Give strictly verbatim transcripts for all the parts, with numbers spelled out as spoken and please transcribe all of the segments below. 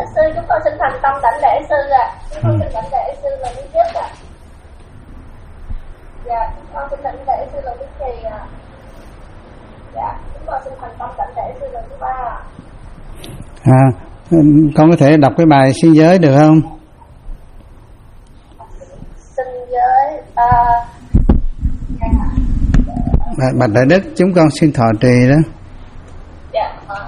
sư, chúng con xin thành tâm đảnh lễ sư ạ. À. Chúng con xin đảnh lễ sư là thứ nhất ạ. À. Dạ, chúng con xin đảnh lễ sư là thứ nhì ạ. À. Dạ, chúng con xin thành tâm đảnh lễ sư là thứ ba ạ. À, con có thể đọc cái bài xin giới được không? Xin giới à, Bạch Đại Đức, chúng con xin thọ trì đó. Dạ. À.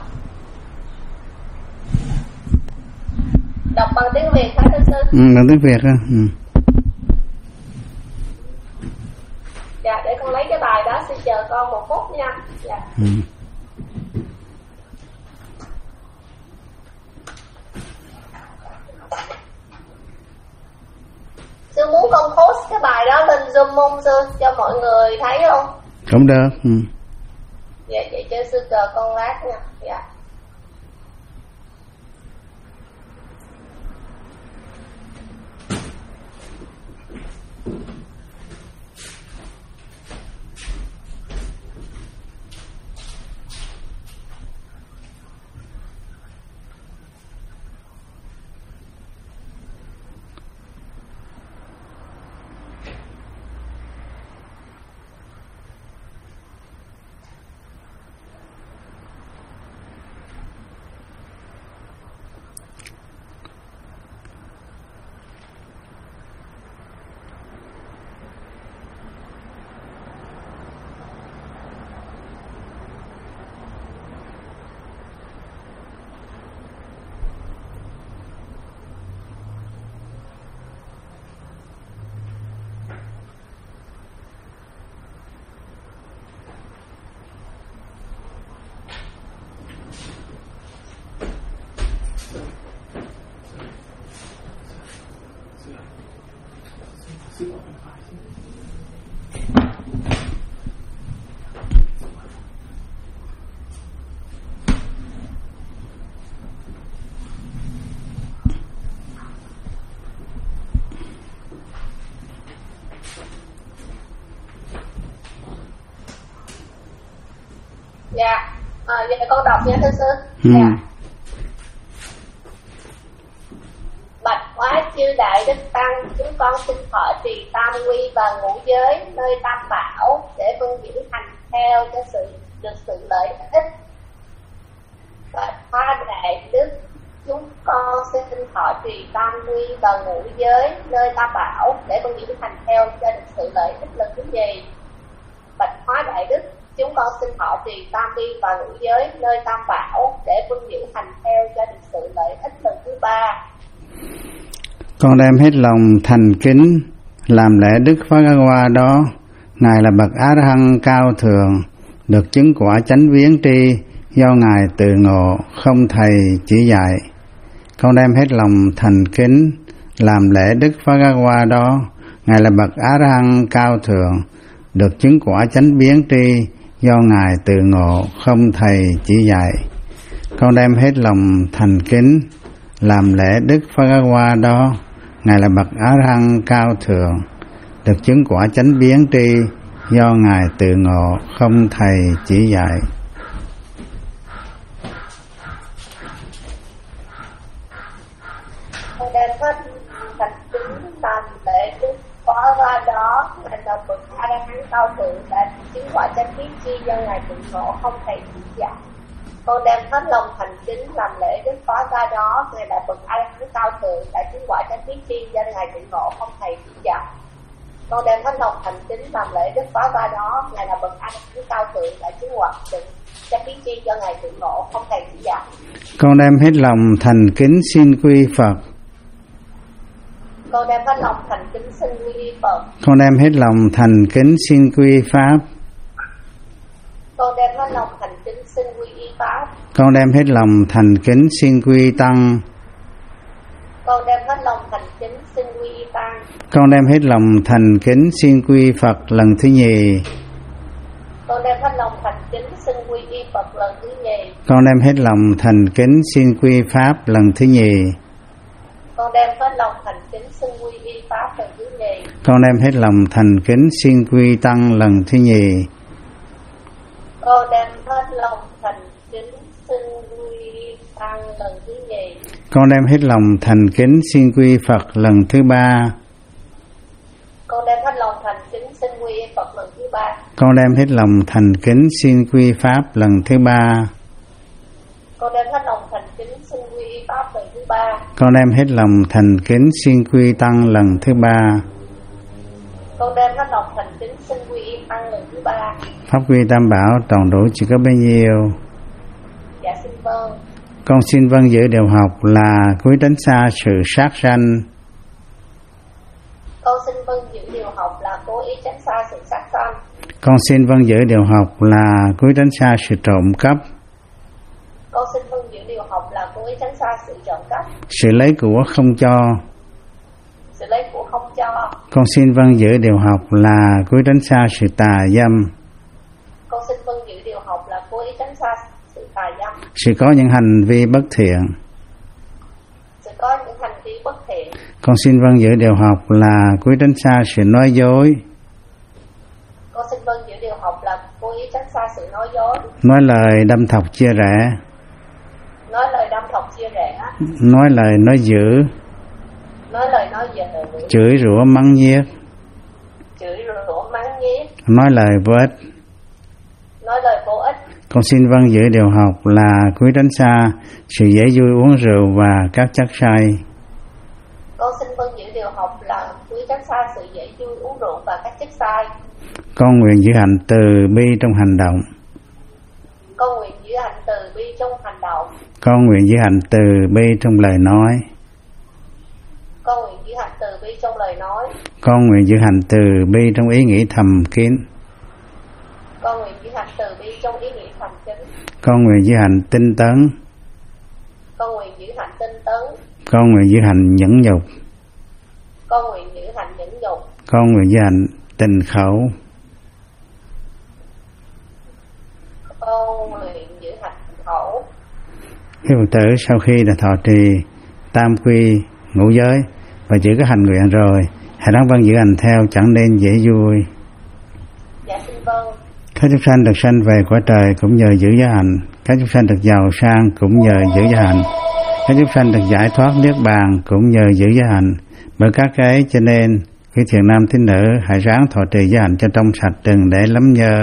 Đọc bằng tiếng Việt hả thưa sư? Ừ, bằng tiếng Việt đó. Ừ. Dạ, để con lấy cái bài đó, xin chờ con một phút nha. Dạ. Ừ. Sư muốn con post cái bài đó lên Zoom không sư, cho mọi người thấy không? Cũng được. Ừ. Dạ, vậy cho sư chờ con lát nha. Dạ. Dạ, à, vậy con đọc nha thưa sư. Ừ. Dạ. Bạch hóa chư đại đức tăng, chúng con xin thọ trì tam quy và ngũ giới nơi tam bảo để vân giữ hành theo cho sự được sự lợi ích. Bạch hóa đại đức, chúng con xin thọ trì tam quy và ngũ giới nơi tam bảo để vân giữ hành theo cho được sự lợi ích lần thứ nhì. Bạch hóa đại đức, chúng con xin thọ trì tam vi và ngũ giới nơi tam bảo để vân giữ hành theo cho được sự lợi ích lần thứ ba. Con đem hết lòng thành kính làm lễ Đức Phật A Hoa đó. Ngài là bậc A Hăng cao thượng, được chứng quả chánh viếng tri do Ngài tự ngộ, không thầy chỉ dạy. Con đem hết lòng thành kính làm lễ Đức Phật A Hoa đó. Ngài là bậc A Hăng cao thượng, được chứng quả chánh viếng tri do Ngài tự ngộ, không thầy chỉ dạy. Con đem hết lòng thành kính làm lễ Đức Phật A Hoa đó. Ngài là bậc A Hăng cao thượng, được chứng quả chánh viếng tri do Ngài tự ngộ, không thầy chỉ dạy. Con đem hết thành kính làm lễ Đức Phật A Hoa đó. Ngài là bậc A Hăng cao thượng, đã chứng quả chánh viếng tri do Ngài tự ngộ, không thầy chỉ dạy. Con đem hết lòng thành kính làm lễ Đức Phật A đó. Ngài là bậc A Hán cao thượng, đã chứng quả chánh viếng tri do Ngài tự ngộ, không thầy chỉ dạy. Con đem hết lòng thành kính làm lễ Đức Phật A đó. Ngài là bậc A Hán cao thượng, đã chứng quả chánh viếng tri do Ngài tự ngộ, không thầy chỉ dạy. Con đem hết lòng thành kính xin quy Phật. Con đem hết lòng thành kính xin quy Phật. Con đem hết lòng thành kính xin quy Pháp. Con đem hết lòng thành kính xin quy y Pháp. Con đem hết lòng thành kính xin quy Tăng. Con đem hết lòng thành kính xin quy y Tăng. Con đem hết lòng thành kính xin quy Phật lần thứ nhì. Con đem hết lòng thành kính xin quy y Phật lần thứ nhì. Con đem hết lòng thành kính xin quy Pháp lần thứ nhì. Con đem hết lòng thành kính xin quy y Pháp lần thứ nhì. Con đem hết lòng thành kính xin quy Tăng lần thứ nhì. Con đem hết lòng thành kính xin quy tăng lần thứ nhì. Con đem hết lòng thành kính xin quy Phật lần thứ ba. Con đem hết lòng thành kính xin quy Phật lần thứ ba. Con đem hết lòng thành kính xin quy Pháp lần thứ ba. Con đem hết lòng thành kính xin quy Pháp lần thứ ba. Con đem hết lòng thành kính xin quy Tăng lần thứ ba. Con đem hết lòng thành kính xin quy Tăng lần thứ ba. Pháp quy Tam Bảo toàn đủ chỉ có bấy nhiêu? Dạ xin vâng. Con xin vâng giữ điều học là cúi tránh xa sự sát sanh. Con xin vâng giữ điều học là cố ý tránh xa sự sát sanh. Con xin vâng giữ điều học là cúi tránh xa sự trộm cắp. Con xin vâng giữ điều học là cố ý tránh xa sự trộm cắp. Sự lấy của không cho. Sự lấy của không cho. Con xin vâng giữ điều học là cúi tránh xa sự tà dâm. Con xin vâng giữ điều học là cố ý tránh xa sự tà dâm. Sự có những hành vi bất thiện. Sự có những hành vi bất thiện. Con xin vâng giữ điều học là cúi tránh xa sự nói dối. Con xin vâng giữ điều học là cố ý tránh xa sự nói dối. Nói lời đâm thọc chia rẽ. Nói lời đâm thọc chia rẽ. Nói lời nói dữ. Nói lời nói dữ. Chửi rủa mắng nhiếc. Chửi rủa mắng nhiếc. Nói lời vô ích. Nói lời vô ích. Con xin vâng giữ điều học là cúi tránh xa sự dễ vui uống rượu và các chất say. Con xin vâng giữ điều học là cúi tránh xa sự dễ vui uống rượu và các chất say. Con nguyện giữ hạnh từ bi trong hành động. Con nguyện giữ hạnh từ bi trong hành động. Con nguyện giữ hạnh từ bi trong lời nói. Con nguyện giữ hạnh từ bi trong lời nói. Con nguyện giữ hạnh từ bi trong ý nghĩ thầm kín. Con nguyện giữ hạnh từ bi trong ý nghĩ thầm kín. Con nguyện giữ hạnh tinh tấn. Con nguyện giữ hạnh tinh tấn. Con nguyện giữ hạnh nhẫn nhục. Con nguyện giữ hạnh nhẫn nhục. Con nguyện giữ hạnh tình khẩu. Con nguyện giữ hạnh khẩu. Khi Phật tử sau khi đã thọ trì tam quy ngũ giới và giữ các hành nguyện rồi, hãy đáng vâng giữ hành theo chẳng nên dễ vui. Dạ xin vâng. Các chúng sanh được sanh về cõi trời cũng nhờ giữ giới hạnh. Các chúng sanh được giàu sang cũng nhờ giữ giới hạnh. Các chúng sanh được giải thoát niết bàn cũng nhờ giữ giới hạnh. Bởi các cái cho nên quý thiện nam tín nữ hãy ráng thọ trì giới hạnh cho trong sạch, đừng để lắm nhờ.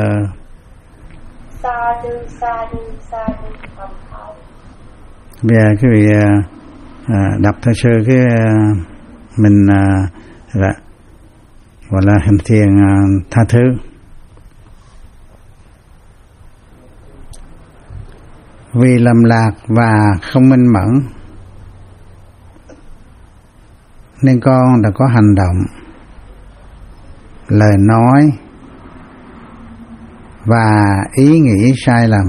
Sa du sa du sa du thầm thầm. Bây giờ quý vị à, đọc theo sư cái à, mình à, là, gọi là hành thiền à, tha thứ. Vì lầm lạc và không minh mẫn nên con đã có hành động, lời nói và ý nghĩ sai lầm,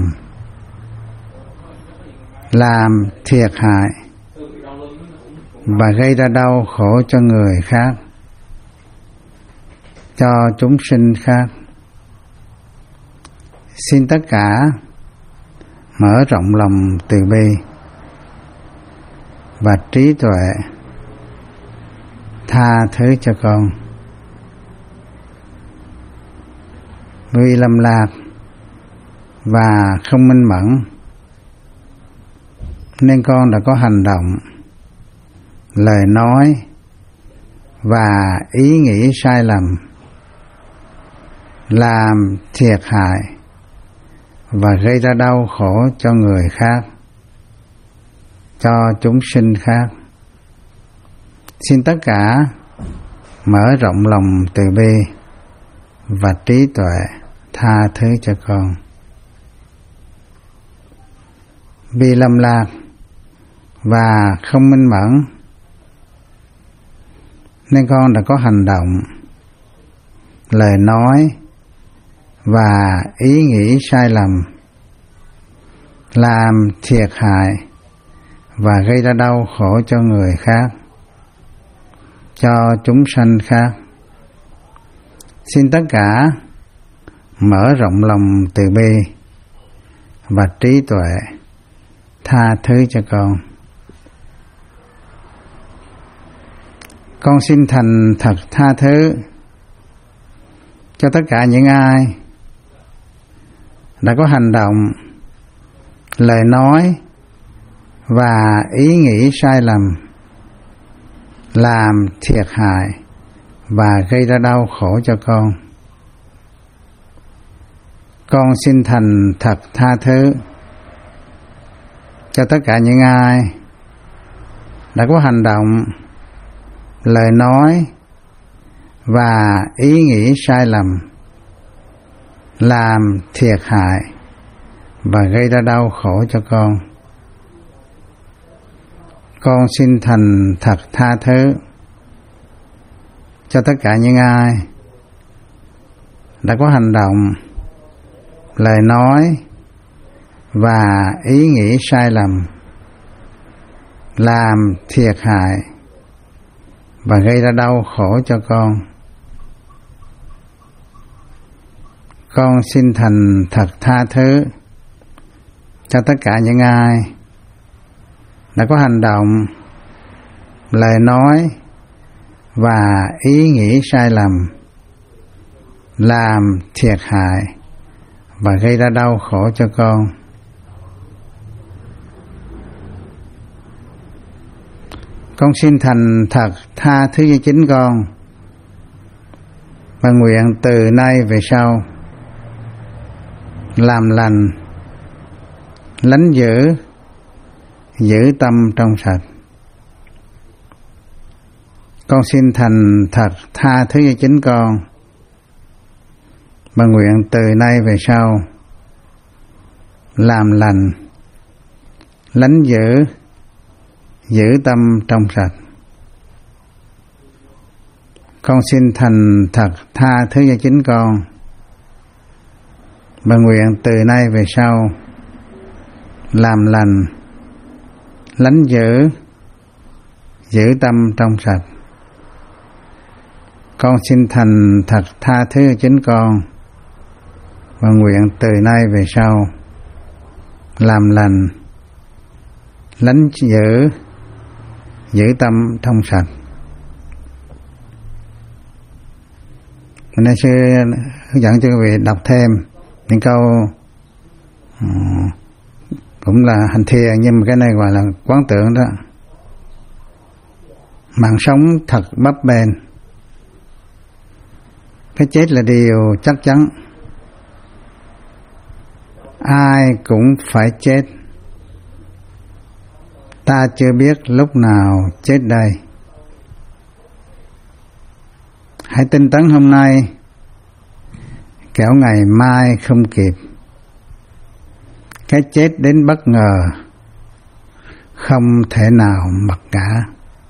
làm thiệt hại và gây ra đau khổ cho người khác, cho chúng sinh khác. Xin tất cả mở rộng lòng từ bi và trí tuệ, tha thứ cho con. Vì lầm lạc và không minh mẫn nên con đã có hành động, lời nói và ý nghĩ sai lầm, làm thiệt hại và gây ra đau khổ cho người khác, cho chúng sinh khác. Xin tất cả mở rộng lòng từ bi và trí tuệ, tha thứ cho con. Vì lầm lạc và không minh mẫn nên con đã có hành động, lời nói và ý nghĩ sai lầm, làm thiệt hại và gây ra đau khổ cho người khác, cho chúng sanh khác. Xin tất cả mở rộng lòng từ bi và trí tuệ, tha thứ cho con. Con xin thành thật tha thứ cho tất cả những ai đã có hành động, lời nói và ý nghĩ sai lầm làm thiệt hại và gây ra đau khổ cho con. Con xin thành thật tha thứ cho tất cả những ai đã có hành động, lời nói và ý nghĩ sai lầm làm thiệt hại và gây ra đau khổ cho con. Con xin thành thật tha thứ cho tất cả những ai đã có hành động, lời nói và ý nghĩ sai lầm làm thiệt hại và gây ra đau khổ cho con. Con xin thành thật tha thứ cho tất cả những ai đã có hành động, lời nói và ý nghĩ sai lầm làm thiệt hại và gây ra đau khổ cho con. Con xin thành thật tha thứ cho chính con và nguyện từ nay về sau làm lành, lánh giữ, giữ tâm trong sạch. Con xin thành thật tha thứ cho chính con và nguyện từ nay về sau làm lành, lánh giữ, giữ tâm trong sạch. Con xin thành thật tha thứ cho chính con và nguyện từ nay về sau làm lành, lánh giữ, giữ tâm trong sạch. Con xin thành thật tha thứ cho chính con và nguyện từ nay về sau làm lành, lánh giữ, giữ tâm trong sạch. Nên sư hướng dẫn cho quý vị đọc thêm những câu uh, cũng là hành thiền, nhưng mà cái này gọi là quán tưởng đó. Mạng sống thật bấp bênh, cái chết là điều chắc chắn, ai cũng phải chết. Ta chưa biết lúc nào chết đây. Hãy tinh tấn hôm nay, kẻo ngày mai không kịp. Cái chết đến bất ngờ, không thể nào mặc cả.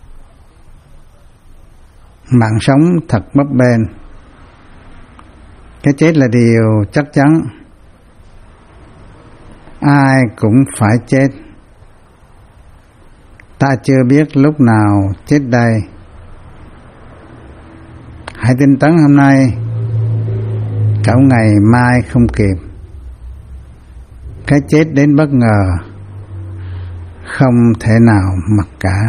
Mạng sống thật bấp bênh, cái chết là điều chắc chắn, ai cũng phải chết. Ta chưa biết lúc nào chết đây. Hãy tinh tấn hôm nay, cậu ngày mai không kịp. Cái chết đến bất ngờ, không thể nào mặc cả.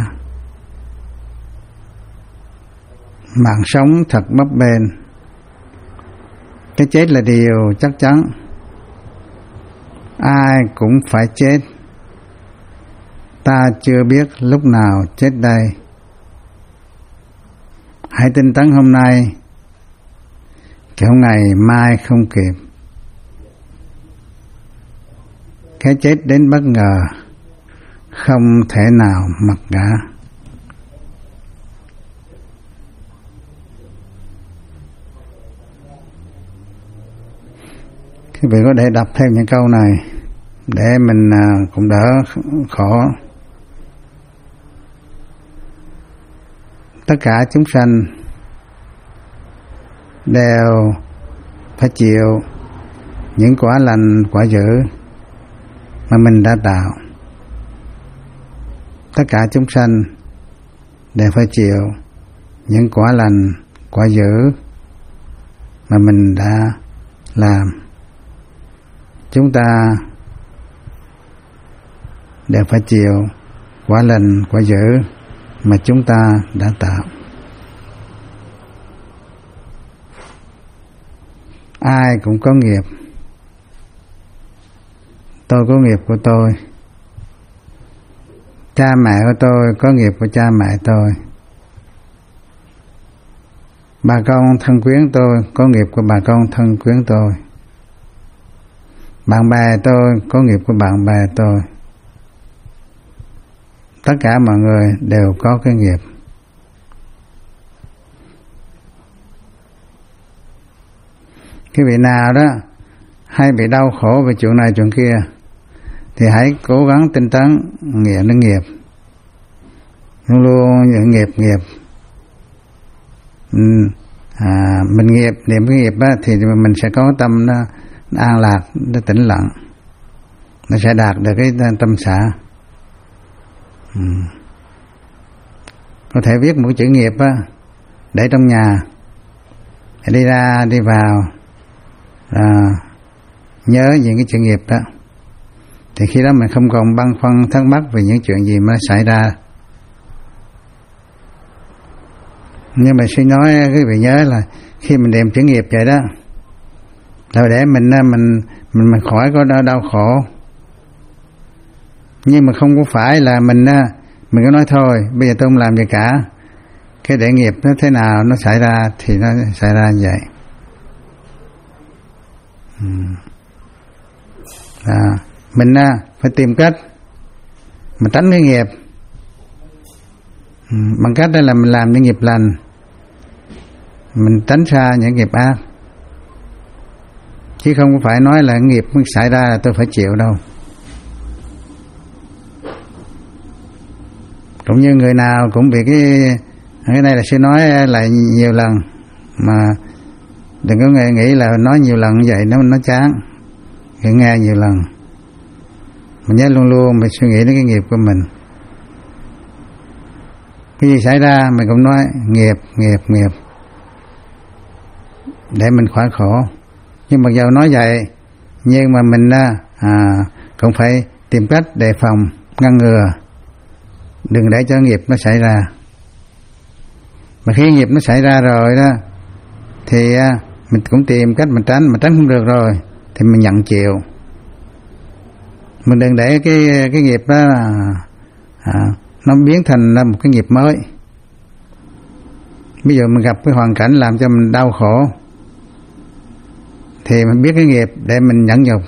Mạng sống thật bấp bênh, cái chết là điều chắc chắn, ai cũng phải chết. Ta chưa biết lúc nào chết đây. Hãy tinh tấn hôm nay, kẻo ngày mai không kịp. Cái chết đến bất ngờ, không thể nào mặc cả. Quý vị có thể đọc thêm những câu này để mình cũng đỡ khó. Tất cả chúng sanh đều phải chịu những quả lành quả dữ mà mình đã tạo. Tất cả chúng sanh đều phải chịu những quả lành quả dữ mà mình đã làm. Chúng ta đều phải chịu quả lành quả dữ mà chúng ta đã tạo. Ai cũng có nghiệp. tôi có nghiệp của tôi, cha mẹ của tôi có nghiệp của cha mẹ tôi, bà con thân quyến tôi có nghiệp của bà con thân quyến tôi, bạn bè tôi có nghiệp của bạn bè tôi. Tất cả mọi người đều có cái nghiệp. Cái vị nào đó hay bị đau khổ về chuyện này chuyện kia thì hãy cố gắng tinh tấn nghiệm đến nghiệp, luôn luôn những nghiệp nghiệp à, mình nghiệp niệm cái nghiệp đó, thì mình sẽ có tâm nó, nó an lạc, nó tĩnh lặng, nó sẽ đạt được cái tâm xả. Ừ. Có thể viết một chữ nghiệp á, để trong nhà, đi ra đi vào à, nhớ những cái chữ nghiệp đó, thì khi đó mình không còn băn khoăn thắc mắc về những chuyện gì mà xảy ra. Nhưng mà xin nói quý vị nhớ là khi mình niệm chữ nghiệp vậy đó, rồi để mình mình mình mình khỏi có đau, đau khổ. Nhưng mà không có phải là mình mình có nói thôi bây giờ tôi không làm gì cả, cái để nghiệp nó thế nào nó xảy ra thì nó xảy ra như vậy. À, mình phải tìm cách mình tránh cái nghiệp bằng cách đó là mình làm những nghiệp lành, mình tránh xa những nghiệp ác, chứ không phải nói là nghiệp xảy ra là tôi phải chịu đâu. Cũng như người nào cũng bị cái cái này là sẽ nói lại nhiều lần, mà đừng có nghĩ là nói nhiều lần như vậy nó nó chán, phải nghe nhiều lần. Mình nhớ luôn luôn mình suy nghĩ đến cái nghiệp của mình. Cái gì xảy ra mình cũng nói nghiệp, nghiệp, nghiệp để mình khỏi khổ. Nhưng mặc dù nói vậy, nhưng mà mình à, cũng phải tìm cách đề phòng, ngăn ngừa, đừng để cho nghiệp nó xảy ra. Mà khi nghiệp nó xảy ra rồi đó, thì à, mình cũng tìm cách mình tránh, mà tránh không được rồi thì mình nhận chịu. Mình đừng để cái cái nghiệp đó à, nó biến thành một cái nghiệp mới. Bây giờ mình gặp cái hoàn cảnh làm cho mình đau khổ thì mình biết cái nghiệp để mình nhẫn nhục.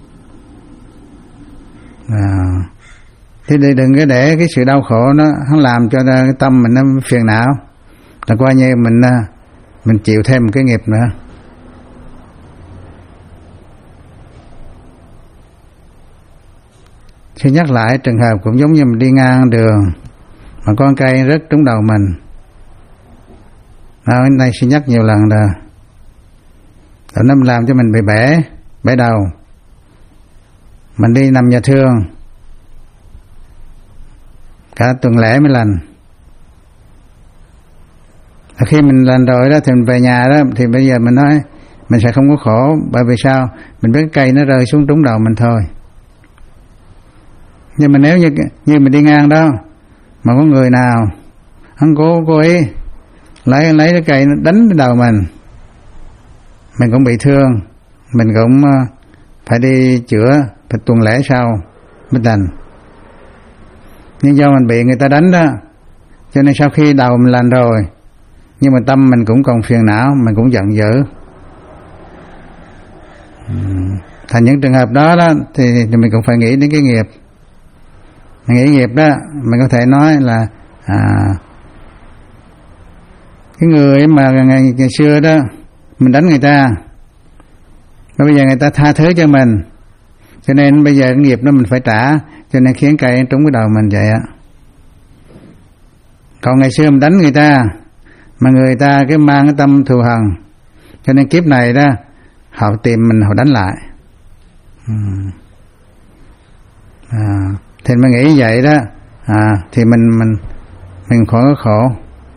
À, thế thì đừng có để cái sự đau khổ nó, nó làm cho cái tâm mình nó phiền não, là coi như mình mình chịu thêm một cái nghiệp nữa. Khi nhắc lại trường hợp cũng giống như mình đi ngang đường mà con cây rớt trúng đầu mình. Đó, này xin nhắc nhiều lần rồi. Rồi nó làm cho mình bị bể, bể đầu. Mình đi nằm nhà thương cả tuần lễ mới lành. Và khi mình lành rồi đó thì mình về nhà đó, thì bây giờ mình nói mình sẽ không có khổ. Bởi vì sao? Mình biết cây nó rơi xuống trúng đầu mình thôi. Nhưng mà nếu như như mình đi ngang đó mà có người nào hắn cố cố ý lấy lấy cái cây nó đánh cái đầu mình, mình cũng bị thương, mình cũng phải đi chữa, phải tuần lễ sau mới lành. Nhưng do mình bị người ta đánh đó, cho nên sau khi đầu mình lành rồi, nhưng mà tâm mình cũng còn phiền não, mình cũng giận dữ. Thành những trường hợp đó đó thì, thì mình cũng phải nghĩ đến cái nghiệp. Mình nghĩ nghiệp đó, mình có thể nói là à, cái người mà ngày, ngày xưa đó mình đánh người ta, và bây giờ người ta tha thứ cho mình, cho nên bây giờ cái nghiệp đó mình phải trả, cho nên khiến cây trúng cái đầu mình vậy á. Còn ngày xưa mình đánh người ta mà người ta cái mang cái tâm thù hằn, cho nên kiếp này đó họ tìm mình, họ đánh lại. À, thì mình nghĩ vậy đó, à, thì mình mình mình khỏi có khổ.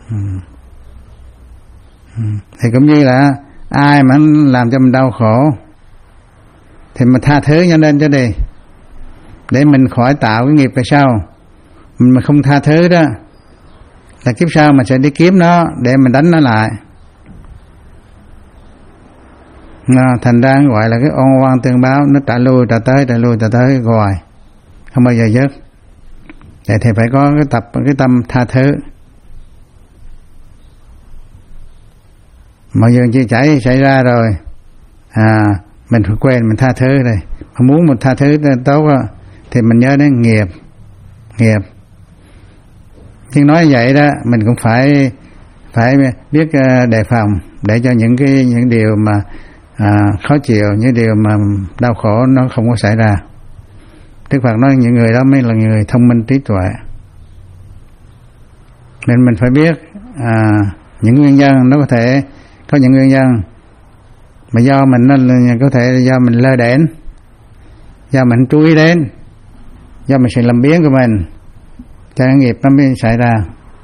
Thì cũng như là ai mà làm cho mình đau khổ thì mình tha thứ cho nên cho đi, để mình khỏi tạo cái nghiệp về sau. Mình mà không tha thứ đó là kiếp sau mình sẽ đi kiếm nó để mình đánh nó lại. Nó, thành ra gọi là cái oan oan tương báo, nó trả lui trả tới trả lui trả tới hoài, không bao giờ dứt. Để thì phải có cái tập cái tâm tha thứ. Mọi chuyện chia chảy xảy ra rồi, à mình phải quên, mình tha thứ đây. Mà muốn một tha thứ tốt đó, thì mình nhớ đến nghiệp, nghiệp. Nhưng nói vậy đó, mình cũng phải phải biết đề phòng để cho những cái những điều mà à, khó chịu, những điều mà đau khổ nó không có xảy ra. Đức Phật nói những người đó mới là người thông minh trí tuệ. Mình mình phải biết à, những nguyên nhân nó có thể có những nguyên nhân mà do mình nó có thể do mình lơ đễnh, do mình chú ý đến, do mình sự làm biến của mình, cho nên nghiệp nó mới xảy ra.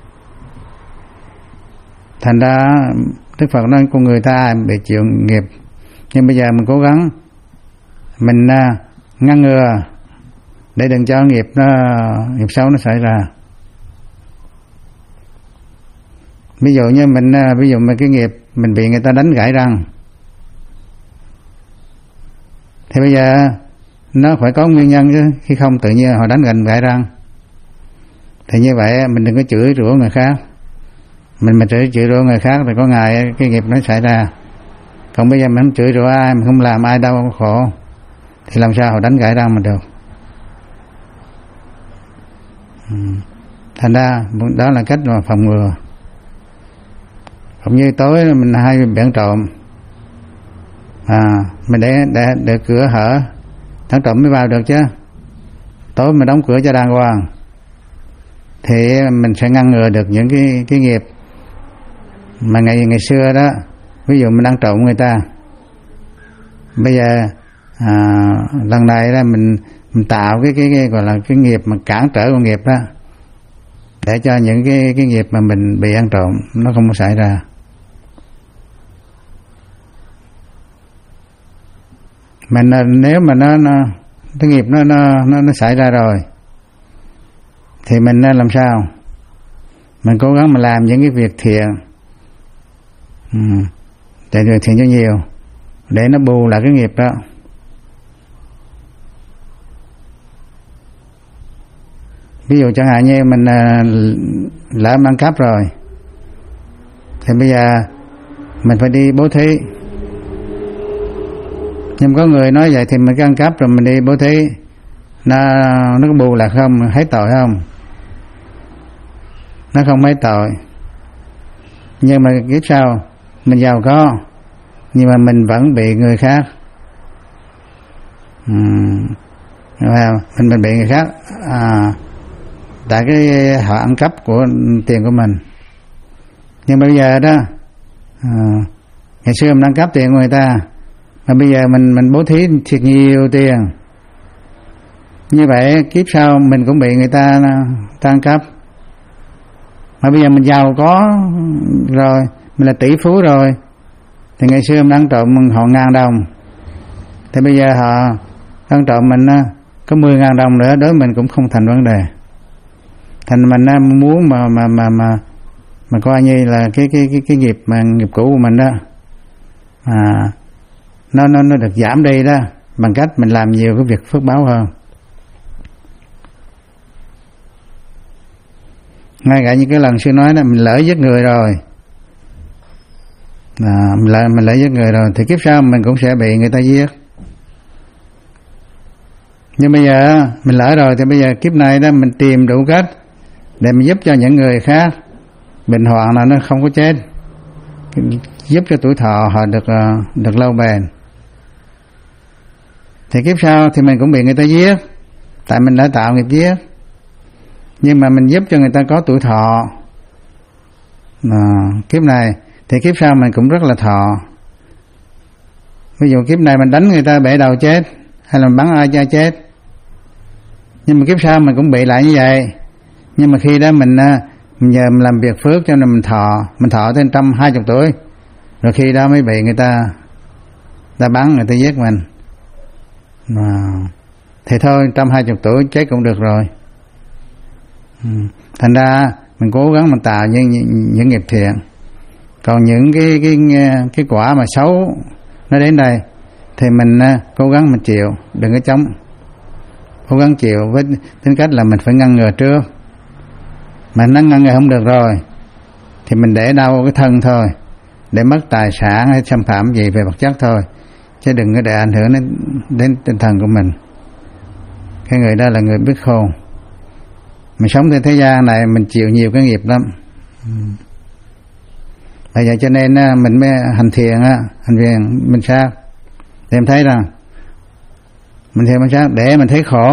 Thành ra Đức Phật nói con người ta bị chịu nghiệp, nhưng bây giờ mình cố gắng mình uh, ngăn ngừa để đừng cho nghiệp nó nghiệp xấu nó xảy ra. Ví dụ như mình uh, ví dụ mà cái nghiệp mình bị người ta đánh gãy răng, thì bây giờ nó phải có nguyên nhân chứ, khi không tự nhiên họ đánh gần gãy răng. Thì như vậy mình đừng có chửi rủa người khác. Mình mà chửi chửi rủa người khác thì có ngày cái nghiệp nó xảy ra. Còn bây giờ mình không chửi rủa ai, mình không làm ai đau khổ, thì làm sao họ đánh gãy răng mình được. Thành ra đó là cách mà phòng ngừa. Cũng như tối mình hay biển trộm, à mình để để để cửa hở, thằng trộm mới vào được chứ. Tối mình đóng cửa cho đàng hoàng thì mình sẽ ngăn ngừa được những cái cái nghiệp mà ngày ngày xưa đó. Ví dụ mình đang trộm người ta, bây giờ à, lần này là mình mình tạo cái, cái cái gọi là cái nghiệp mà cản trở của nghiệp đó, để cho những cái cái nghiệp mà mình bị ăn trộm nó không có xảy ra. Mình nếu mà nó, nó cái nghiệp nó nó nó nó xảy ra rồi thì mình nên làm sao? Mình cố gắng mà làm những cái việc thiện, ừ, để việc thiện cho nhiều, để nó bù lại cái nghiệp đó. Ví dụ chẳng hạn như mình lỡ ăn cắp rồi, thì bây giờ mình phải đi bố thí. Nhưng có người nói vậy thì mình cứ ăn cắp rồi mình đi bố thí, nó nó có bù lại không, hết tội không? Nó không mấy tội. Nhưng mà kiếp sau mình giàu có, nhưng mà mình vẫn bị người khác uhm, mình mình bị người khác à, tại cái họ ăn cắp của tiền của mình. Nhưng bây giờ đó à, ngày xưa mình ăn cắp tiền của người ta, mà bây giờ mình mình bố thí thiệt nhiều tiền, như vậy kiếp sau mình cũng bị người ta ăn cắp. Mà bây giờ mình giàu có rồi, mình là tỷ phú rồi, thì ngày xưa mình ăn trộm họ ngàn đồng, thì bây giờ họ ăn trộm mình có mười ngàn đồng nữa, đối với mình cũng không thành vấn đề. Thành mình muốn mà mà mà mà mà coi như là cái cái cái cái nghiệp mà nghiệp cũ của mình đó, à nó nó nó được giảm đi đó, bằng cách mình làm nhiều cái việc phước báo hơn. Ngay cả những cái lần sư nói là mình lỡ giết người rồi, à, mình lỡ mình lỡ giết người rồi thì kiếp sau mình cũng sẽ bị người ta giết. Nhưng bây giờ mình lỡ rồi thì bây giờ kiếp này đó mình tìm đủ cách để mình giúp cho những người khác bệnh hoạn là nó không có chết, giúp cho tuổi thọ họ được được lâu bền. Thì kiếp sau thì mình cũng bị người ta giết, tại mình đã tạo nghiệp giết. Nhưng mà mình giúp cho người ta có tuổi thọ, à, kiếp này thì kiếp sau mình cũng rất là thọ. Ví dụ kiếp này mình đánh người ta bể đầu chết, hay là mình bắn ai cho chết, nhưng mà kiếp sau mình cũng bị lại như vậy. Nhưng mà khi đó mình, mình nhờ mình làm việc phước cho nên mình thọ, mình thọ tới trăm hai chục tuổi, rồi khi đó mới bị người ta ta bắn, người ta giết mình. À, thì thôi trăm hai chục tuổi chết cũng được rồi. Ừ. Thành ra mình cố gắng mình tạo những, những, những nghiệp thiện. Còn những cái cái cái quả mà xấu nó đến đây thì mình cố gắng mình chịu, đừng có chống, cố gắng chịu với tính cách là mình phải ngăn ngừa trước. Mà nó ngăn ngừa không được rồi thì mình để đau cái thân thôi, để mất tài sản hay xâm phạm gì về vật chất thôi, chứ đừng có để ảnh hưởng đến, đến tinh thần của mình. Cái người đó là người biết khôn. Mình sống trên thế gian này mình chịu nhiều cái nghiệp lắm. Bây giờ cho nên mình mới hành thiền á, hành thiền mình sao? Để em thấy rằng mình thiền mình sao? Để mình thấy khổ.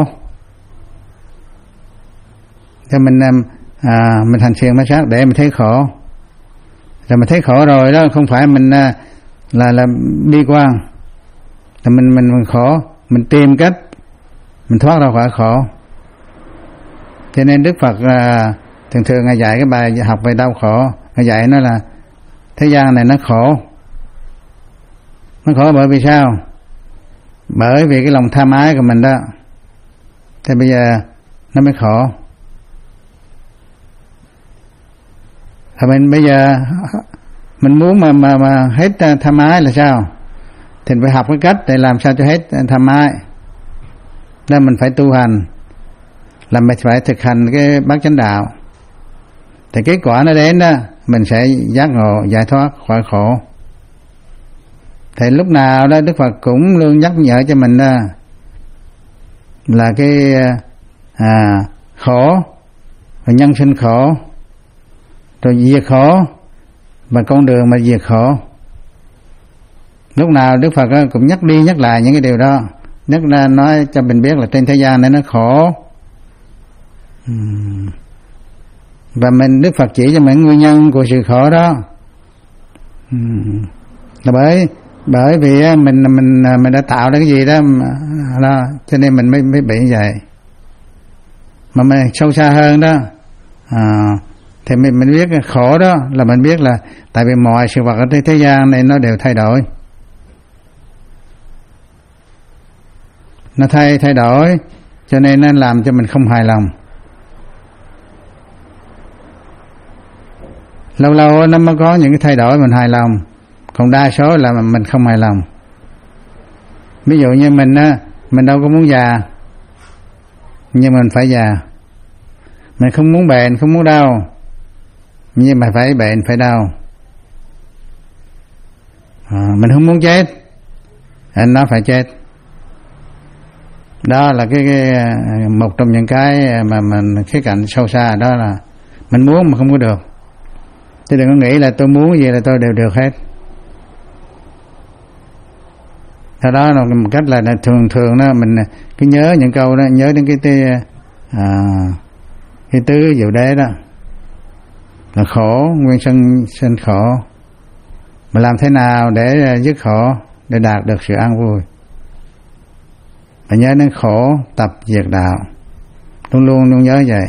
Cho mình à, mình hành thiền mình sao? Để mình thấy khổ. Rồi mình thấy khổ rồi đó, không phải mình là là bi quan. Là mình mình mình khổ, mình tìm cách mình thoát ra khỏi khổ. Cho nên Đức Phật là thường thường Ngài dạy cái bài học về đau khổ, Ngài dạy nó là thế gian này nó khổ. Nó khổ bởi vì sao? Bởi vì cái lòng tham ái của mình đó. Thế bây giờ nó mới khổ. Thì mình bây giờ mình muốn mà mà mà hết tham ái là sao? Thì phải học cái cách để làm sao cho hết tham ái. Nên mình phải tu hành, là mình phải thực hành cái bát chánh đạo. Thì kết quả nó đến đó, mình sẽ giác ngộ, giải thoát khỏi khổ. Thì lúc nào đó Đức Phật cũng luôn nhắc nhở cho mình đó, là cái à, khổ, và nhân sinh khổ, rồi diệt khổ, và con đường mà diệt khổ. Lúc nào Đức Phật cũng nhắc đi nhắc lại những cái điều đó, nhắc ra nói cho mình biết là trên thế gian này nó khổ. Và mình Đức Phật chỉ cho mình nguyên nhân của sự khổ đó. Là bởi bởi vì mình mình mình đã tạo ra cái gì đó, đó cho nên mình mới mới bị như vậy. Mà mình sâu xa hơn đó, à, thì mình mình biết khổ đó là mình biết là tại vì mọi sự vật ở trên thế gian này nó đều thay đổi. Nó thay thay đổi cho nên nó làm cho mình không hài lòng. Lâu lâu nó mới có những cái thay đổi mình hài lòng, còn đa số là mình không hài lòng. Ví dụ như mình á, mình đâu có muốn già, nhưng mình phải già. Mình không muốn bệnh, không muốn đau, nhưng mà phải bệnh, phải đau. À, mình không muốn chết, nó phải chết. Đó là cái, cái một trong những cái mà mình khía cạnh sâu xa, đó là mình muốn mà không có được. Chứ đừng có nghĩ là tôi muốn gì là tôi đều được hết. Sau đó là một cách là thường thường đó mình cứ nhớ những câu đó, nhớ đến cái cái, à, cái tứ diệu đế đó, là khổ, nguyên sanh sinh khổ. Mà làm thế nào để dứt khổ, để đạt được sự an vui. Và nhớ đến khổ tập diệt đạo, luôn luôn luôn nhớ vậy.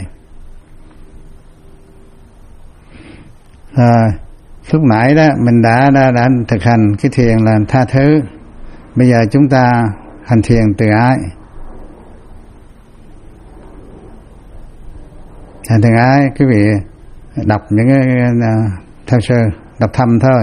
À, lúc nãy đó mình đã, đã đã thực hành cái thiền là tha thứ. Bây giờ chúng ta hành thiền từ ái. Hành từ ái, quý vị đọc những cái uh, theo sư đọc thầm thôi.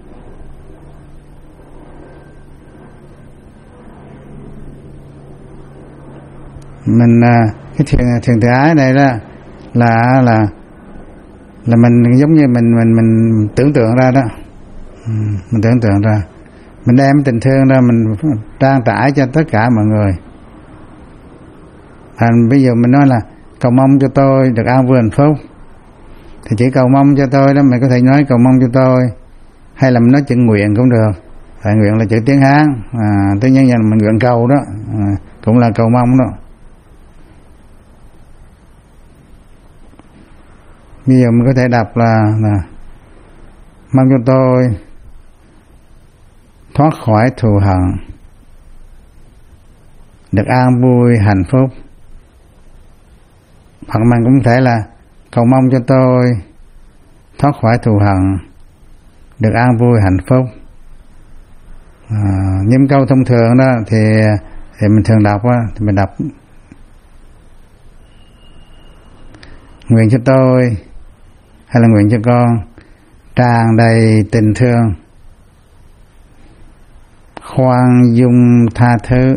Mình uh, cái thiền thiền từ ái này đó là là là mình giống như mình mình mình tưởng tượng ra đó, mình tưởng tượng ra, mình đem tình thương ra, mình trang trải cho tất cả mọi người. Thành bây giờ mình nói là cầu mong cho tôi được an vui hạnh phúc, thì chỉ cầu mong cho tôi đó, mình có thể nói cầu mong cho tôi, hay là mình nói chữ nguyện cũng được. Tại nguyện là chữ tiếng Hán, à, tự nhiên là mình nguyện cầu đó, à, cũng là cầu mong đó. Bây giờ mình có thể đọc là, là mong cho tôi thoát khỏi thù hận, được an vui hạnh phúc. Hoặc mình cũng thể là cầu mong cho tôi thoát khỏi thù hận, được an vui hạnh phúc. À, những câu thông thường đó thì thì mình thường đọc đó, thì mình đọc nguyện cho tôi, hay là nguyện cho con tràn đầy tình thương. khoan dung tha thứ,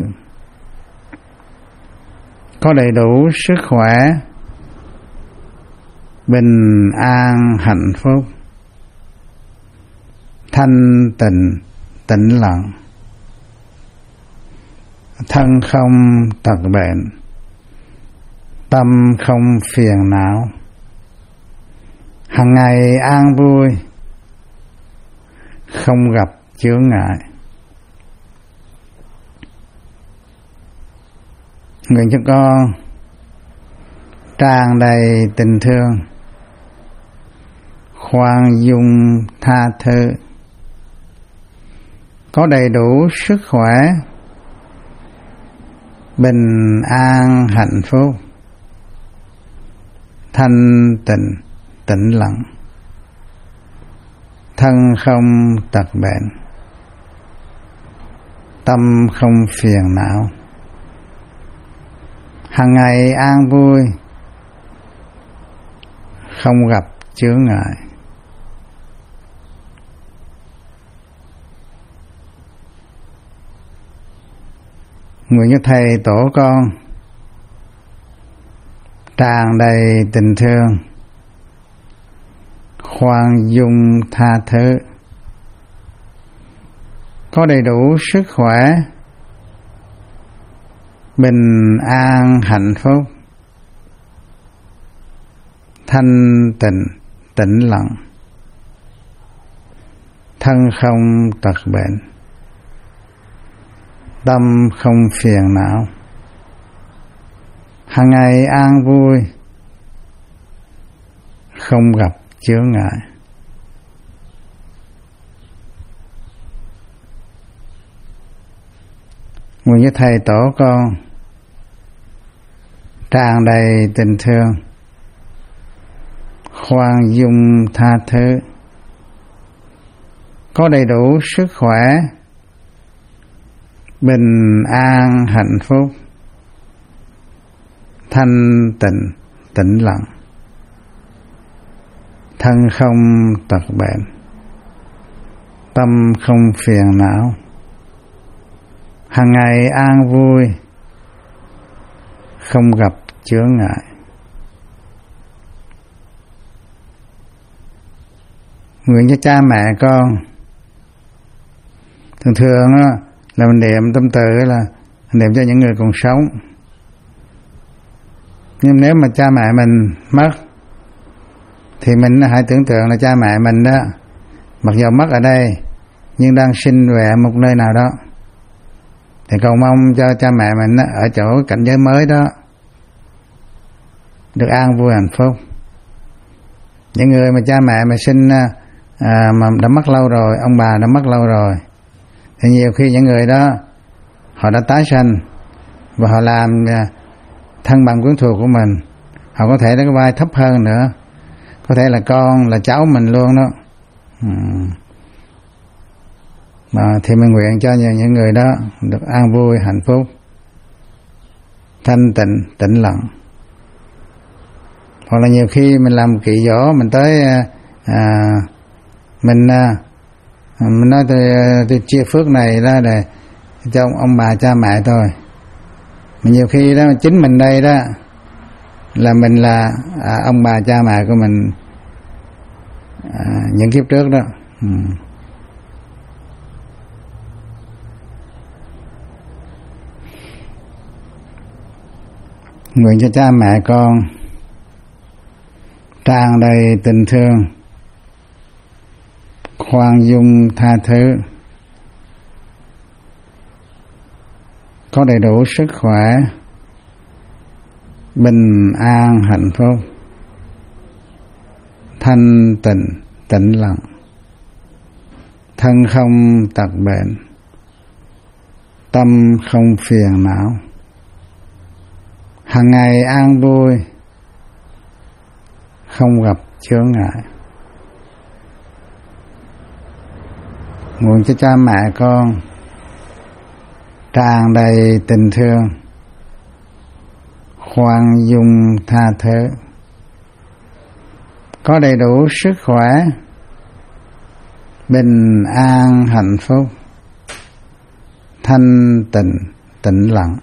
có đầy đủ sức khỏe, bình an hạnh phúc, thanh tịnh tĩnh lặng, thân không tật bệnh, tâm không phiền não, hằng ngày an vui, không gặp chướng ngại. Nguyện cho con tràn đầy tình thương, khoan dung tha thứ, có đầy đủ sức khỏe, bình an hạnh phúc, thanh tịnh tĩnh lặng, thân không tật bệnh, tâm không phiền não, hằng ngày an vui, không gặp chướng ngại. Nguyện cho Thầy Tổ con tràn đầy tình thương, khoan dung tha thứ, có đầy đủ sức khỏe, bình an hạnh phúc, thanh tịnh tĩnh lặng, thân không tật bệnh, tâm không phiền não, hằng ngày an vui, không gặp chướng ngại. Nguyện với Thầy Tổ con tràn đầy tình thương, khoan dung tha thứ, có đầy đủ sức khỏe, bình an hạnh phúc, thanh tịnh tĩnh lặng, thân không tật bệnh, tâm không phiền não, hằng ngày an vui, không gặp chướng ngại. Nguyện cho cha mẹ con, thường thường á, là mình niệm tâm từ là niệm cho những người còn sống. Nhưng nếu mà cha mẹ mình mất thì mình hãy tưởng tượng là cha mẹ mình đó, mặc dù mất ở đây nhưng đang sinh về một nơi nào đó, thì cầu mong cho cha mẹ mình đó, ở chỗ cảnh giới mới đó được an vui hạnh phúc. Những người mà cha mẹ mà sinh à, mà đã mất lâu rồi, ông bà đã mất lâu rồi, thì nhiều khi những người đó họ đã tái sanh và họ làm thân bằng quyến thuộc của mình, họ có thể có vai thấp hơn nữa, có thể là con là cháu mình luôn đó. Ừ. Mà thì mình nguyện cho những người đó được an vui hạnh phúc, thanh tịnh tĩnh lặng. Hoặc là nhiều khi mình làm kỵ dỗ, mình tới à, mình à, mình nói tôi, tôi chia phước này ra để cho ông, ông bà cha mẹ thôi. Mà nhiều khi đó chính mình đây đó là mình là à, ông bà cha mẹ của mình à, những kiếp trước đó. Ừ. Nguyện cho cha mẹ con tràn đầy tình thương, khoan dung tha thứ, có đầy đủ sức khỏe, bình an hạnh phúc, thanh tịnh tĩnh lặng, thân không tật bệnh, tâm không phiền não, hằng ngày an vui, không gặp chướng ngại. Nguyện cho cha mẹ con tràn đầy tình thương, khoan dung tha thứ, có đầy đủ sức khỏe, bình an hạnh phúc, thanh tịnh, tĩnh lặng,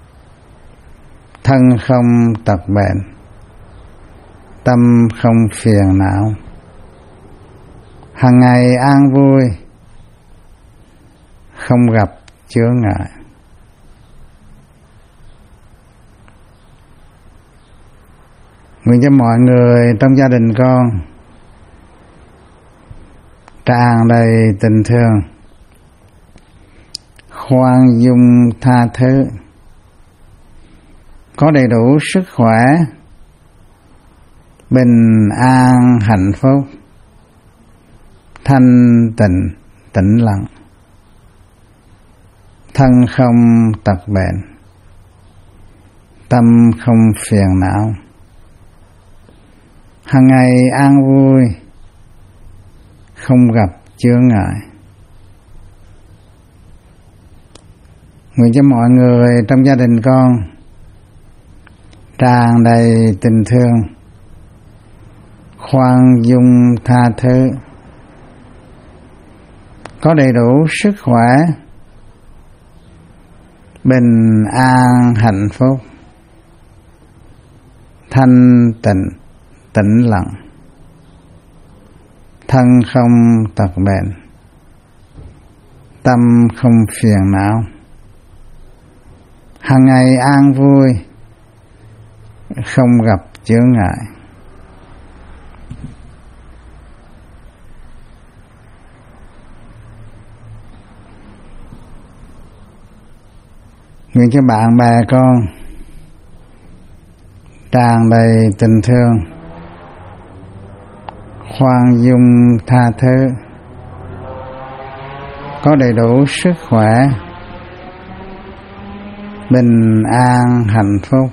thân không tật bệnh, tâm không phiền não, hằng ngày an vui, không gặp chướng ngại. Nguyện cho mọi người trong gia đình con tràn đầy tình thương, khoan dung tha thứ, có đầy đủ sức khỏe, bình an hạnh phúc, thanh tịnh tĩnh lặng, thân không tật bệnh, tâm không phiền não, hằng ngày an vui, không gặp chướng ngại. Nguyện cho mọi người trong gia đình con tràn đầy tình thương, khoan dung tha thứ, có đầy đủ sức khỏe, bình an hạnh phúc, thanh tịnh tĩnh lặng, thân không tật bệnh, tâm không phiền não, hằng ngày an vui, không gặp chướng ngại. Nguyện cho bạn bè con tràn đầy tình thương, khoan dung tha thứ, có đầy đủ sức khỏe, bình an hạnh phúc,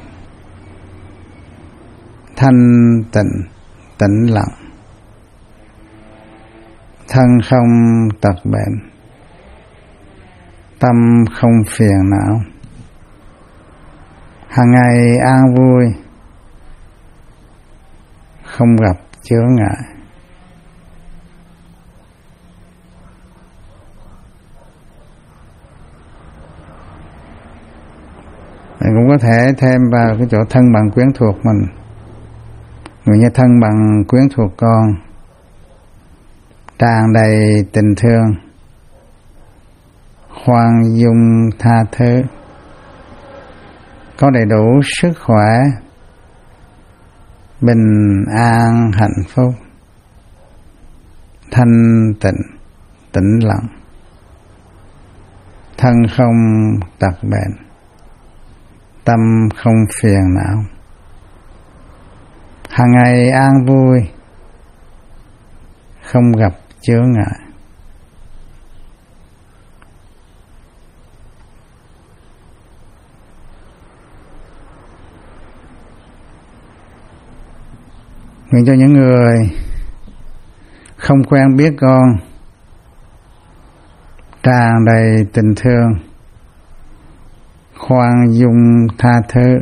thanh tịnh tĩnh lặng, thân không tật bệnh, tâm không phiền não, hàng ngày an vui, không gặp chướng ngại. Mình cũng có thể thêm vào cái chỗ thân bằng quyến thuộc mình. Người như thân bằng quyến thuộc con tràn đầy tình thương, khoan dung tha thứ, có đầy đủ sức khỏe, bình an hạnh phúc, thanh tịnh tĩnh lặng, thân không tật bệnh, tâm không phiền não, hàng ngày an vui, không gặp chướng ngại. Nguyện cho những người không quen biết con tràn đầy tình thương, khoan dung tha thứ,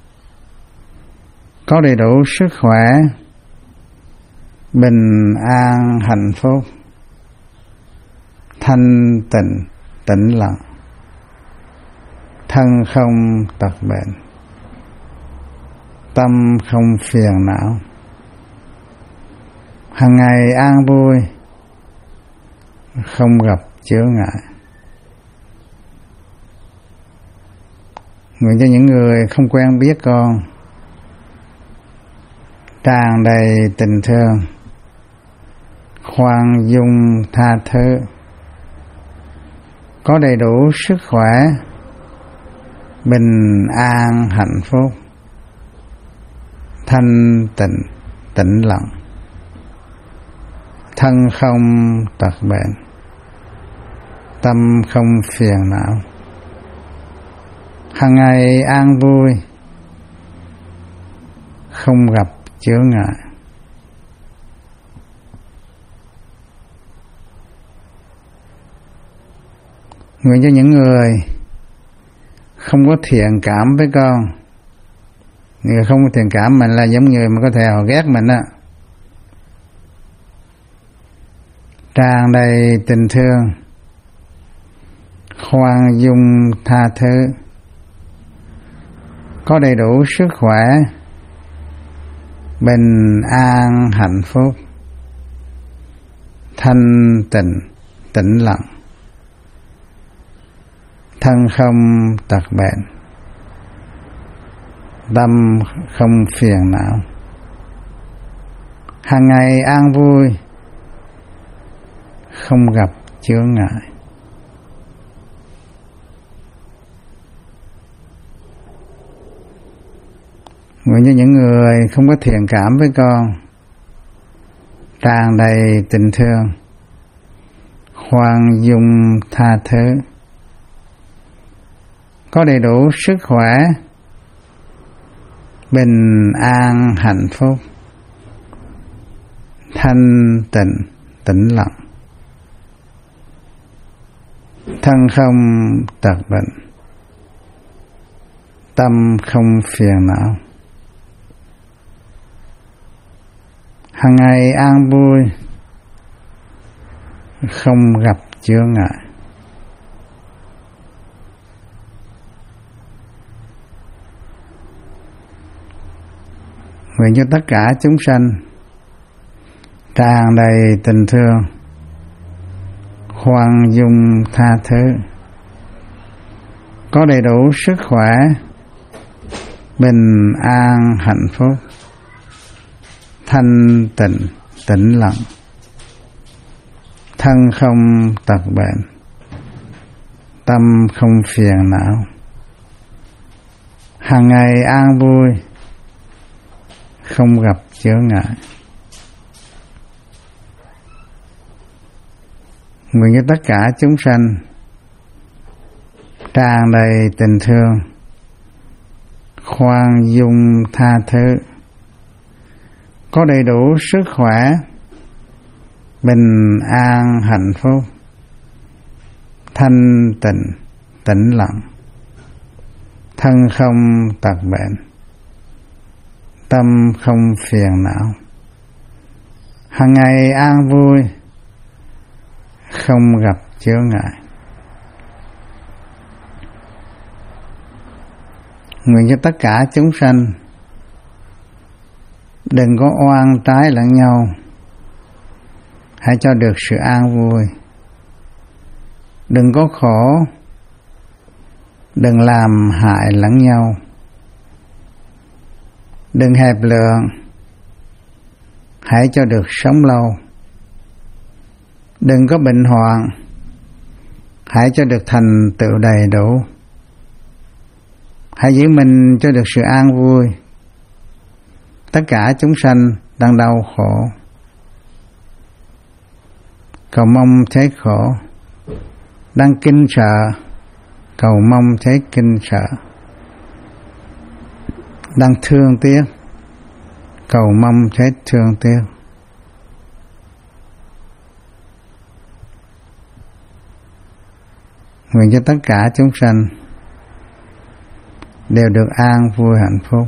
có đầy đủ sức khỏe, bình an hạnh phúc, thanh tịnh tĩnh lặng, thân không tật bệnh, tâm không phiền não, hàng ngày an vui, không gặp chướng ngại. Nguyện cho những người không quen biết con tràn đầy tình thương, khoan dung tha thứ, có đầy đủ sức khỏe, bình an hạnh phúc, thanh tịnh tĩnh lặng, thân không tật bệnh, tâm không phiền não, hàng ngày an vui, không gặp chướng ngại. Nguyện cho những người không có thiện cảm với con, người không có thiện cảm mình là giống như mà có thể họ ghét mình á, tràn đầy tình thương, khoan dung tha thứ, có đầy đủ sức khỏe, bình an hạnh phúc, thanh tịnh tĩnh lặng, thân không tật bệnh, tâm không phiền não, hàng ngày an vui, không gặp chướng ngại. Nguyện cho những người không có thiện cảm với con tràn đầy tình thương, khoan dung tha thứ, có đầy đủ sức khỏe, bình an hạnh phúc, thanh tịnh tĩnh lặng, thân không tật bệnh, tâm không phiền não, hàng ngày an vui, không gặp chướng ngại. Nguyện cho tất cả chúng sanh tràn đầy tình thương, khoan dung tha thứ, có đầy đủ sức khỏe, bình an hạnh phúc, thanh tịnh tĩnh lặng, thân không tật bệnh, tâm không phiền não, hàng ngày an vui, không gặp chướng ngại. Nguyện cho tất cả chúng sanh tràn đầy tình thương, khoan dung tha thứ, có đầy đủ sức khỏe, bình an hạnh phúc, thanh tịnh tĩnh lặng, thân không tật bệnh, tâm không phiền não, hàng ngày an vui, không gặp chướng ngại. Nguyện cho tất cả chúng sanh đừng có oan trái lẫn nhau, hãy cho được sự an vui, đừng có khổ, đừng làm hại lẫn nhau, đừng hẹp lượng, hãy cho được sống lâu, đừng có bệnh hoạn, hãy cho được thành tựu đầy đủ, hãy giữ mình cho được sự an vui. Tất cả chúng sanh đang đau khổ, cầu mong thấy khổ, đang kinh sợ, cầu mong thấy kinh sợ, đang thương tiếc, cầu mong thấy thương tiếc. Nguyện cho tất cả chúng sanh đều được an vui hạnh phúc.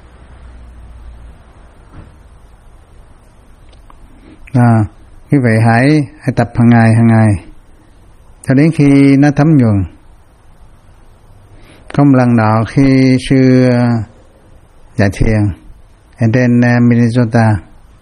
À, quý vị hãy hãy tập hàng ngày hàng ngày cho đến khi nó thấm nhuần. Có một lần nọ khi sư dạy thiền ở trên Minnesota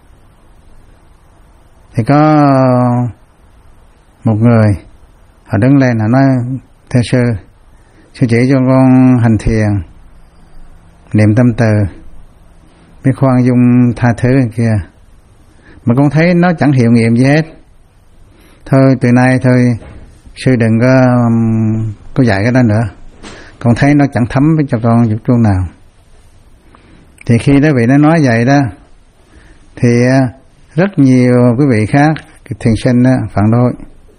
thì có một người họ đứng lên, họ nói: thưa sư, sư chỉ cho con hành thiền, niệm tâm từ, biết khoan dung tha thứ kia, mà con thấy nó chẳng hiệu nghiệm gì hết. Thôi từ nay thôi sư đừng có um, có dạy cái đó nữa, con thấy nó chẳng thấm với cho con chút chút nào. Thì khi đó vị nó nói vậy đó thì rất nhiều quý vị khác thiền sinh đó, phản đối.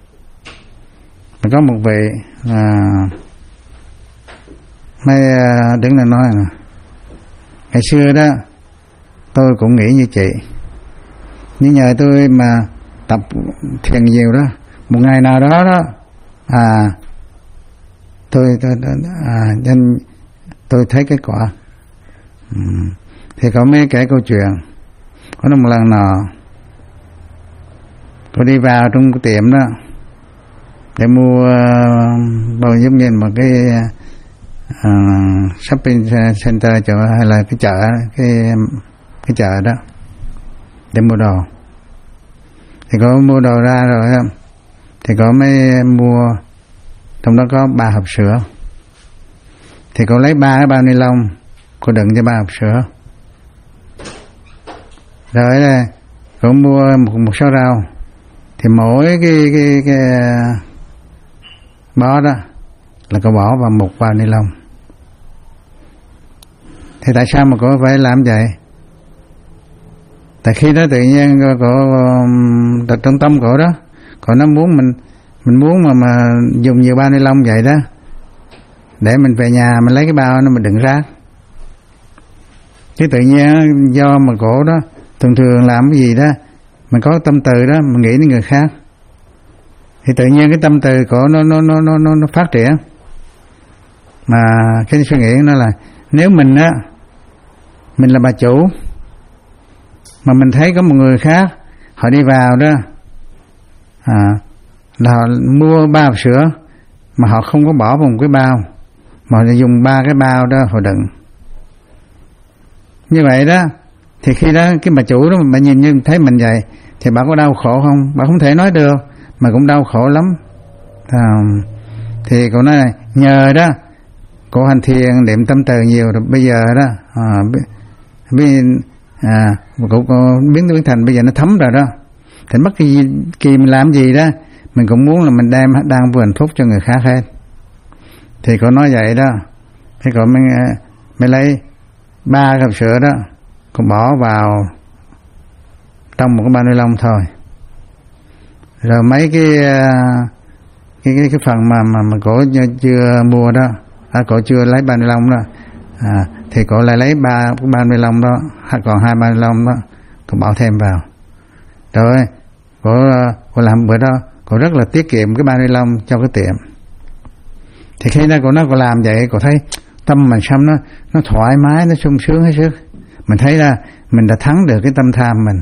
Mà có một vị à, mới đứng lên nói nè: ngày xưa đó tôi cũng nghĩ như chị, nhưng nhờ tôi mà tập thiền nhiều đó, một ngày nào đó đó à tôi tôi à, nên tôi thấy cái quả. Ừ. Thì có mấy kể câu chuyện. Có một lần nào tôi đi vào trong cái tiệm đó, để mua uh, bao giống như một cái uh, shopping center chợ hay là cái chợ cái cái chợ đó để mua đồ. Thì có mua đồ ra rồi thì có mới mua, trong đó có ba hộp sữa, thì cô lấy ba cái bao ni lông cô đựng cho ba hộp sữa, rồi là cô mua một, một số rau, thì mỗi cái cái cái bó đó là cô bỏ vào một bao ni lông. Thì tại sao mà cô phải làm vậy? Tại khi đó tự nhiên cô, cô trong tâm cổ đó, cổ nó muốn mình mình muốn mà mà dùng nhiều bao ni lông vậy đó, để mình về nhà mình lấy cái bao nó mình đựng rác. Chứ tự nhiên do mà cổ đó thường thường làm cái gì đó mình có tâm từ đó mình nghĩ đến người khác, thì tự nhiên cái tâm từ cổ nó nó nó nó nó phát triển. Mà cái suy nghĩ nó là nếu mình á, mình là bà chủ mà mình thấy có một người khác họ đi vào đó à, là họ mua ba hộp sữa mà họ không có bỏ vào một cái bao mà họ dùng ba cái bao đó họ đựng như vậy đó, thì khi đó cái bà chủ đó bà nhìn như thấy mình vậy thì bà có đau khổ không? Bà không thể nói được mà cũng đau khổ lắm à, thì cô nói này, nhờ đó cô hành thiền niệm tâm từ nhiều rồi bây giờ đó à, bây, à, cô, cô biến biến thành bây giờ nó thấm rồi đó, thì bất kỳ kỳ mình làm gì đó mình cũng muốn là mình đem đang vừa hạnh phúc cho người khác hết. Thì cô nói vậy đó, thì cô mới, mới lấy ba hộp sữa đó cô bỏ vào trong một cái bao ni lông thôi, rồi mấy cái cái cái, cái phần mà mà mà cổ chưa mua đó, à, cổ chưa lấy bao ni lông đó à, thì cổ lại lấy ba cái bao ni lông đó, hay còn hai bao ni lông đó cô bỏ thêm vào. Rồi cổ cổ làm bữa đó cô rất là tiết kiệm cái bao ni lông cho cái tiệm. Thì khi đó cô nói cô làm vậy, cô thấy tâm mình xong nó nó thoải mái, nó sung sướng hết sức. Mình thấy ra mình đã thắng được cái tâm tham mình.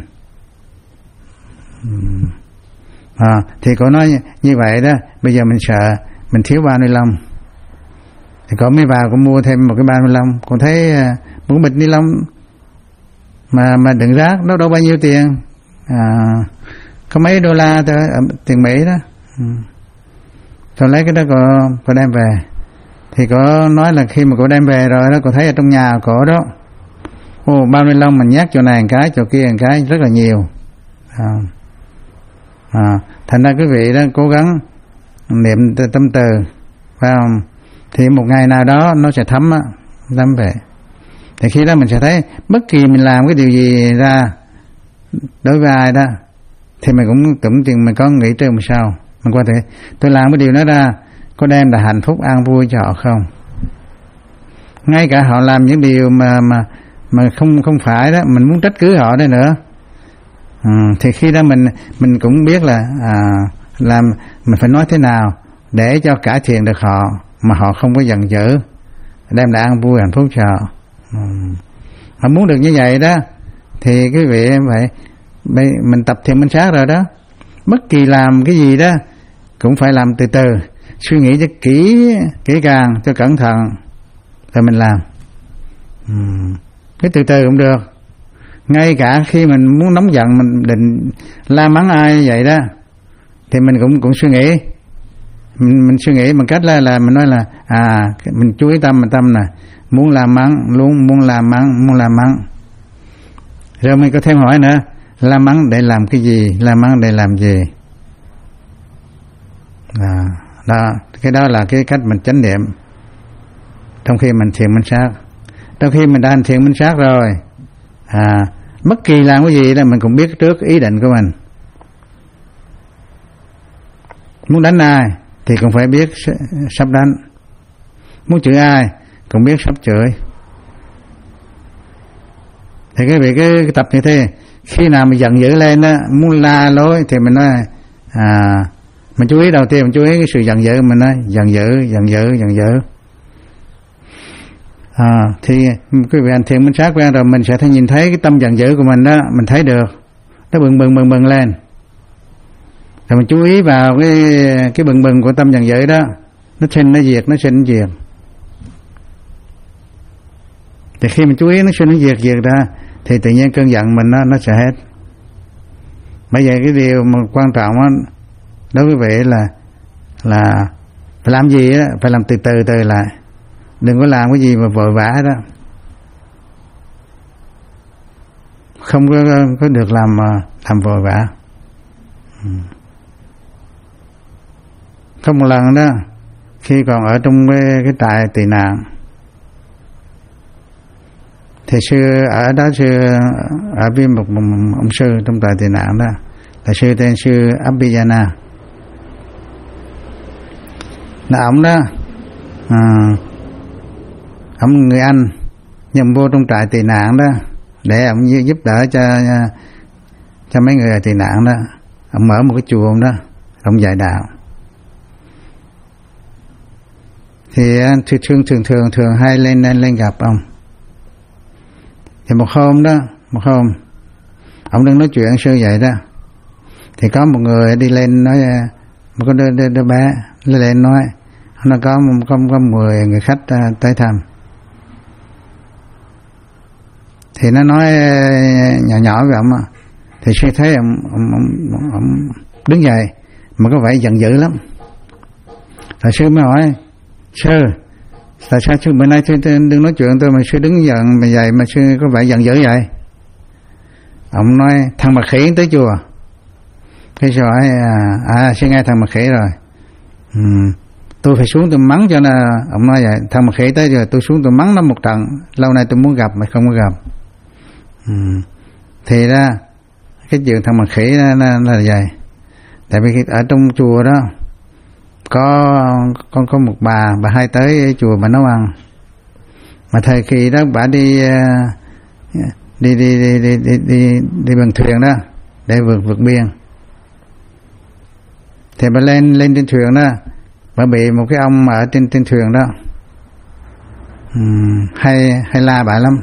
À, thì cô nói như, như vậy đó, bây giờ mình sợ mình thiếu bao ni lông, thì cô mới vào cô mua thêm một cái bao ni lông. Cô thấy một bịch ni lông mà mà đựng rác nó đâu bao nhiêu tiền, à, có mấy đô la thôi, tiền Mỹ đó. Ừ. Rồi lấy cái đó cô, cô đem về. Thì cô nói là khi mà cô đem về rồi đó, cô thấy ở trong nhà cổ đó, ô bao ni lông mình nhát chỗ này một cái, chỗ kia một cái, rất là nhiều. À, à, thành ra quý vị đó cố gắng niệm tâm từ, phải không? Thì một ngày nào đó nó sẽ thấm á, thấm về. Thì khi đó mình sẽ thấy bất kỳ mình làm cái điều gì ra đối với ai đó, thì mình cũng cũng chừng mình có nghĩ trước một sao, mình có thể tôi làm cái điều đó ra có đem là hạnh phúc an vui cho họ không? Ngay cả họ làm những điều mà mà mà không không phải đó, mình muốn trách cứ họ đây nữa. Ừ, thì khi đó mình mình cũng biết là à, làm mình phải nói thế nào để cho cải thiện được họ mà họ không có giận dữ, đem lại an vui hạnh phúc cho họ. Ừ. Mà muốn được như vậy đó thì quý vị phải mình tập thiền minh sát rồi đó, bất kỳ làm cái gì đó cũng phải làm từ từ, suy nghĩ cho kỹ kỹ càng, cho cẩn thận rồi mình làm. Ừ. Cái từ từ cũng được. Ngay cả khi mình muốn nóng giận mình định la mắng ai vậy đó thì mình cũng cũng suy nghĩ, mình, mình suy nghĩ bằng cách là là mình nói là à mình chú ý tâm mình tâm nè, muốn làm mắng luôn, muốn làm mắng, muốn làm mắng. Rồi mình có thêm hỏi nữa, la mắng để làm cái gì, la mắng để làm gì. À, đó, cái đó là cái cách mình chánh niệm trong khi mình thiền minh sát. Trong khi mình đã hành thiền minh sát rồi, à, bất kỳ làm cái gì là mình cũng biết trước ý định của mình. Muốn đánh ai thì cũng phải biết sắp đánh, muốn chửi ai cũng biết sắp chửi. Thì cái việc cái, cái tập như thế, khi nào mình giận dữ lên đó, muốn la lối thì mình nói à, mình chú ý đầu tiên mình chú ý cái sự giận dữ, mình nói giận dữ, giận dữ, giận dữ. À, thì quý vị hành thiền minh sát quen rồi mình sẽ thấy, nhìn thấy cái tâm giận dữ của mình đó, mình thấy được nó bừng bừng bừng bừng lên. Rồi mình chú ý vào cái cái bừng bừng của tâm trần giới đó, nó sinh nó diệt, nó sinh nó diệt. Thì khi mình chú ý nó sinh nó diệt diệt ra thì tự nhiên cơn giận mình nó nó sẽ hết. Bây giờ cái điều mà quan trọng đó, đối với vị là là phải làm gì á, phải làm từ từ từ lại, đừng có làm cái gì mà vội vã đó, không có có được làm làm vội vã. Có một lần đó, khi còn ở trong cái, cái trại tị nạn, thì sư ở đó sư ở với một, một, một ông sư trong trại tị nạn đó, là sư tên sư Abhijana. Là ông đó, à, ông người Anh nhầm vô trong trại tị nạn đó để ông giúp đỡ cho cho mấy người tị nạn đó. Ông mở một cái chùa ông đó, ông dạy đạo. Thì thường thường thường thường hay lên lên lên gặp ông. Thì một hôm đó, một hôm ông đang nói chuyện sư vậy đó, thì có một người đi lên nói, một cái đứa, đứa, đứa bé lên nói nó có có có mười người khách tới thăm. Thì nó nói nhỏ nhỏ với ông, thì sư thấy ông, ông, ông, ông đứng dậy mà có vẻ giận dữ lắm. Rồi sư mới hỏi: sư, tại sao sư bữa nay sư đừng nói chuyện tôi mà sư đứng giận mà vậy, mà sư có vẻ giận dữ vậy? Ông nói: thằng mặt khỉ tới chùa. Cái sư hỏi: à, à sư nghe thằng mặt khỉ rồi. Ừ, tôi phải xuống tôi mắng cho nó. Ông nói vậy: thằng mặt khỉ tới rồi tôi xuống tôi mắng nó một trận, lâu nay tôi muốn gặp mà không có gặp. Ừ, thì ra cái chuyện thằng mặt khỉ là, là, là vậy. Tại vì ở trong chùa đó có con có một bà bà hay tới chùa bà nấu ăn, mà thời kỳ đó bà đi đi đi đi đi đi, đi, đi bằng thuyền đó để vượt vượt biên. Thì bà lên lên trên thuyền đó, bà bị một cái ông ở trên trên thuyền đó uhm, hay hay la bà lắm.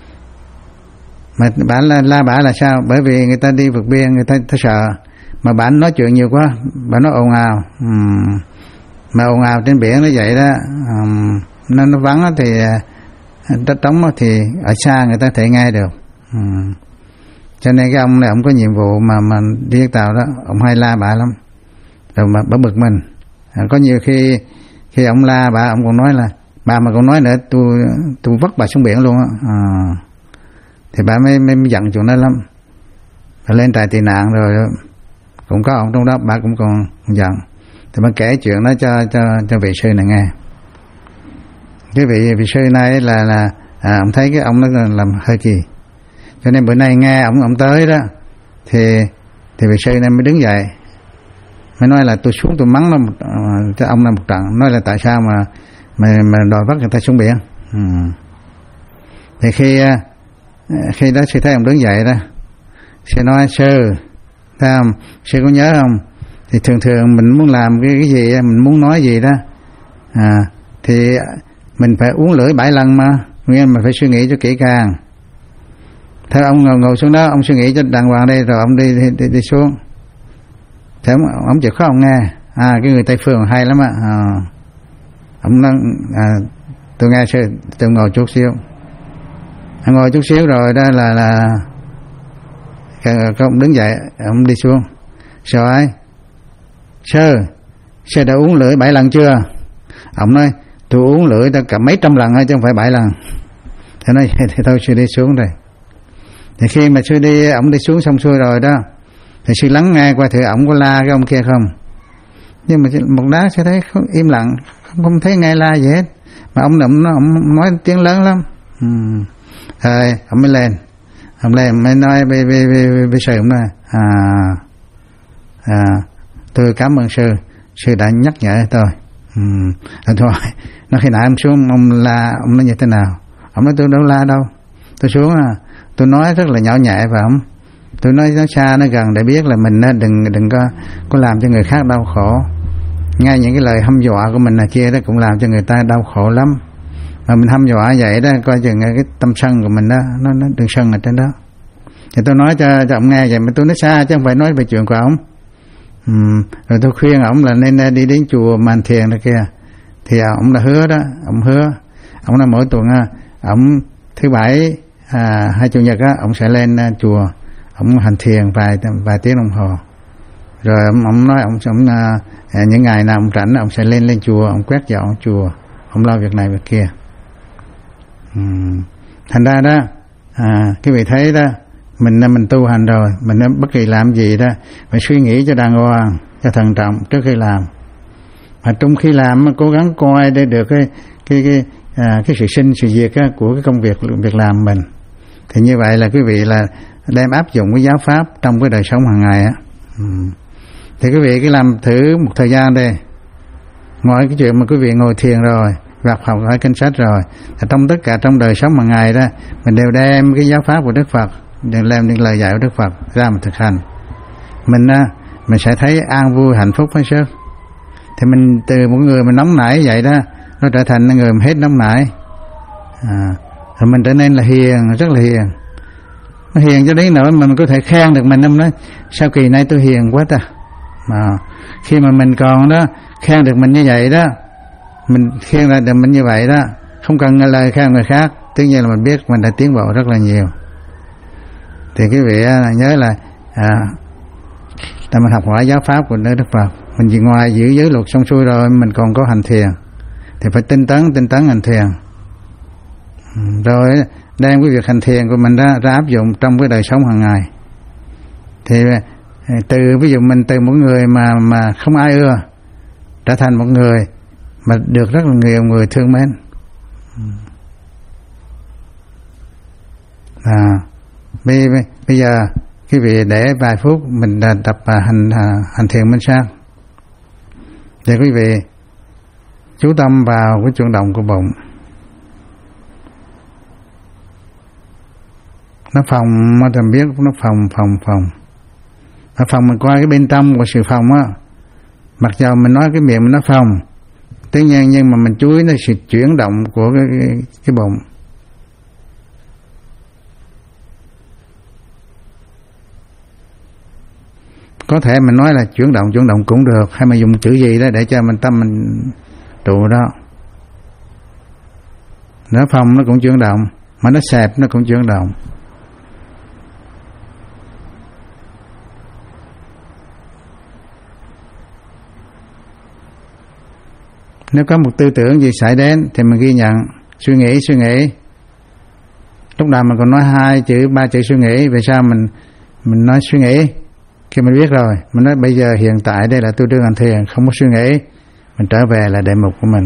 Mà bà la, la bà là sao? Bởi vì người ta đi vượt biên, người ta, ta sợ, mà bà nói chuyện nhiều quá, bà nói ồn ào. uhm, mà ồn ào trên biển nó vậy đó, uhm, nó nó vắng thì đất trống thì ở xa người ta thể nghe được. uhm. Cho nên cái ông này ông có nhiệm vụ mà mà đi tàu đó, ông hay la bà lắm, rồi mà bà bực mình. À, có nhiều khi khi ông la bà, ông còn nói là bà mà còn nói nữa tôi tôi vất bà xuống biển luôn á. À, thì bà mới, mới giận chuyện đó lắm. Bà lên trại tị nạn rồi cũng có ông trong đó, bà cũng còn giận. Thì bà kể chuyện đó cho cho cho vị sư này nghe. Cái vị vị sư này là là à, ông thấy cái ông đó làm hơi kỳ, cho nên bữa nay nghe ông ông tới đó, thì thì vị sư này mới đứng dậy, mới nói là tôi xuống tôi mắng nó một, uh, cho ông là một trận. Nói là tại sao mà mà mà đòi bắt người ta xuống biển. Ừ. Thì khi uh, khi đó sư thấy ông đứng dậy đó, sư nói: sư thấy không, sư có nhớ không, thì thường thường mình muốn làm cái cái gì, mình muốn nói gì đó, à, thì mình phải uống lưỡi bảy lần mà, nên mình phải suy nghĩ cho kỹ càng. Thế ông ngồi, ngồi xuống đó, ông suy nghĩ cho đàng hoàng đây, rồi ông đi đi, đi, đi xuống. Thế ông, ông chịu khó ông nghe. À, cái người Tây Phương hay lắm ạ. À, ông nói: à, tôi nghe sư, tôi ngồi chút xíu. Ông ngồi chút xíu rồi đó là là cái ông đứng dậy, ông đi xuống. Sư hỏi: sư, sư đã uống lưỡi bảy lần chưa? Ông nói: tôi uống lưỡi đã cả mấy trăm lần chứ không phải bảy lần. Thế nói: thì thôi sư đi xuống rồi. Thì khi mà sư đi, ông đi xuống xong xuôi rồi đó, thì sư lắng nghe qua thử ổng có la cái ông kia không. Nhưng mà một đá sẽ thấy không, im lặng, không, không thấy nghe la gì hết. Mà ông ông, ông nói tiếng lớn lắm. Ừ. Rồi ông mới lên, ông lên mới nói với với với với sư, ông nói: à, à tôi cảm ơn sư, sư đã nhắc nhở tôi. Ừ. Rồi thôi, nó khi nãy ông xuống ông la, ông nói như thế nào? Ông nói: tôi đâu la đâu, tôi xuống à, tôi nói rất là nhỏ nhẹ và ông, tôi nói nó xa nó gần để biết là mình đừng đừng có có làm cho người khác đau khổ. Ngay những cái lời hăm dọa của mình là kia đó cũng làm cho người ta đau khổ lắm. Mà mình hăm dọa vậy đó, coi chừng cái tâm sân của mình đó, nó nó đừng sân ở trên đó. Thì tôi nói cho cho ông nghe vậy, mà tôi nói xa chứ không phải nói về chuyện của ông. um, rồi tôi khuyên ổng là nên đi đến chùa mà hành thiền đó kia, thì ổng đã hứa đó, ổng hứa, ổng là mỗi tuần ổng thứ bảy à, hay chủ nhật á, ổng sẽ lên chùa, ổng hành thiền vài vài tiếng đồng hồ, rồi ổng, ổng nói ổng, ổng à, những ngày nào ổng rảnh ổng sẽ lên lên chùa, ổng quét dọn chùa, ổng lo việc này việc kia. uhm. Thành ra đó à, cái vị thấy đó, mình mình tu hành rồi, mình bất kỳ làm gì đó phải suy nghĩ cho đàng hoàng, cho thận trọng trước khi làm, mà trong khi làm cố gắng coi để được cái cái cái à, cái sự sinh sự diệt á, của cái công việc việc làm mình. Thì như vậy là quý vị là đem áp dụng cái giáo pháp trong cái đời sống hàng ngày á. Ừ. Thì quý vị cứ làm thử một thời gian đây, ngoài cái chuyện mà quý vị ngồi thiền rồi, đọc học hỏi kinh sách rồi, thì trong tất cả trong đời sống hàng ngày đó, mình đều đem cái giáo pháp của Đức Phật, đều đem những lời dạy của Đức Phật ra mà thực hành, mình á, mình sẽ thấy an vui hạnh phúc hết sức. Thì mình từ một người mình nóng nảy vậy đó, nó trở thành người mà hết nóng nảy, à, rồi mình trở nên là hiền, rất là hiền. Nó hiền cho đến nỗi mình có thể khen được mình, nói sao kỳ nay tôi hiền quá ta. Mà khi mà mình còn đó khen được mình như vậy đó, mình khen lại được mình như vậy đó, không cần lời khen người khác, tất nhiên là mình biết mình đã tiến bộ rất là nhiều. Thì quý vị nhớ là à, ta mình học hỏi giáo pháp của Đức Phật, mình chỉ ngoài giữ giới luật xong xuôi rồi, mình còn có hành thiền, thì phải tinh tấn tinh tấn hành thiền, rồi đem cái việc hành thiền của mình ra, ra áp dụng trong cái đời sống hàng ngày. Thì từ ví dụ mình từ một người mà mà không ai ưa trở thành một người mà được rất là nhiều người thương mến. À, bây, bây giờ quý vị để vài phút mình tập hành hành thiền minh sát, để quý vị chú tâm vào cái chuyển động của bụng. Nó phòng, mà thầm biết nó phòng phòng phòng nó phòng, mình coi cái bên trong của sự phòng á, mặc dù mình nói cái miệng mình nó phòng, tất nhiên nhưng mà mình chú ý nó sự chuyển động của cái cái, cái bụng. Có thể mình nói là chuyển động chuyển động cũng được, hay mà dùng chữ gì đó để cho mình tâm mình trụ đó. Nó phòng nó cũng chuyển động, mà nó xẹp nó cũng chuyển động. Nếu có một tư tưởng gì xảy đến thì mình ghi nhận, suy nghĩ suy nghĩ. Lúc nào mình còn nói hai chữ ba chữ suy nghĩ, vì sao mình mình nói suy nghĩ? Khi mình biết rồi, mình nói bây giờ hiện tại đây là tôi đương hành thiền, không có suy nghĩ, mình trở về là đề mục của mình.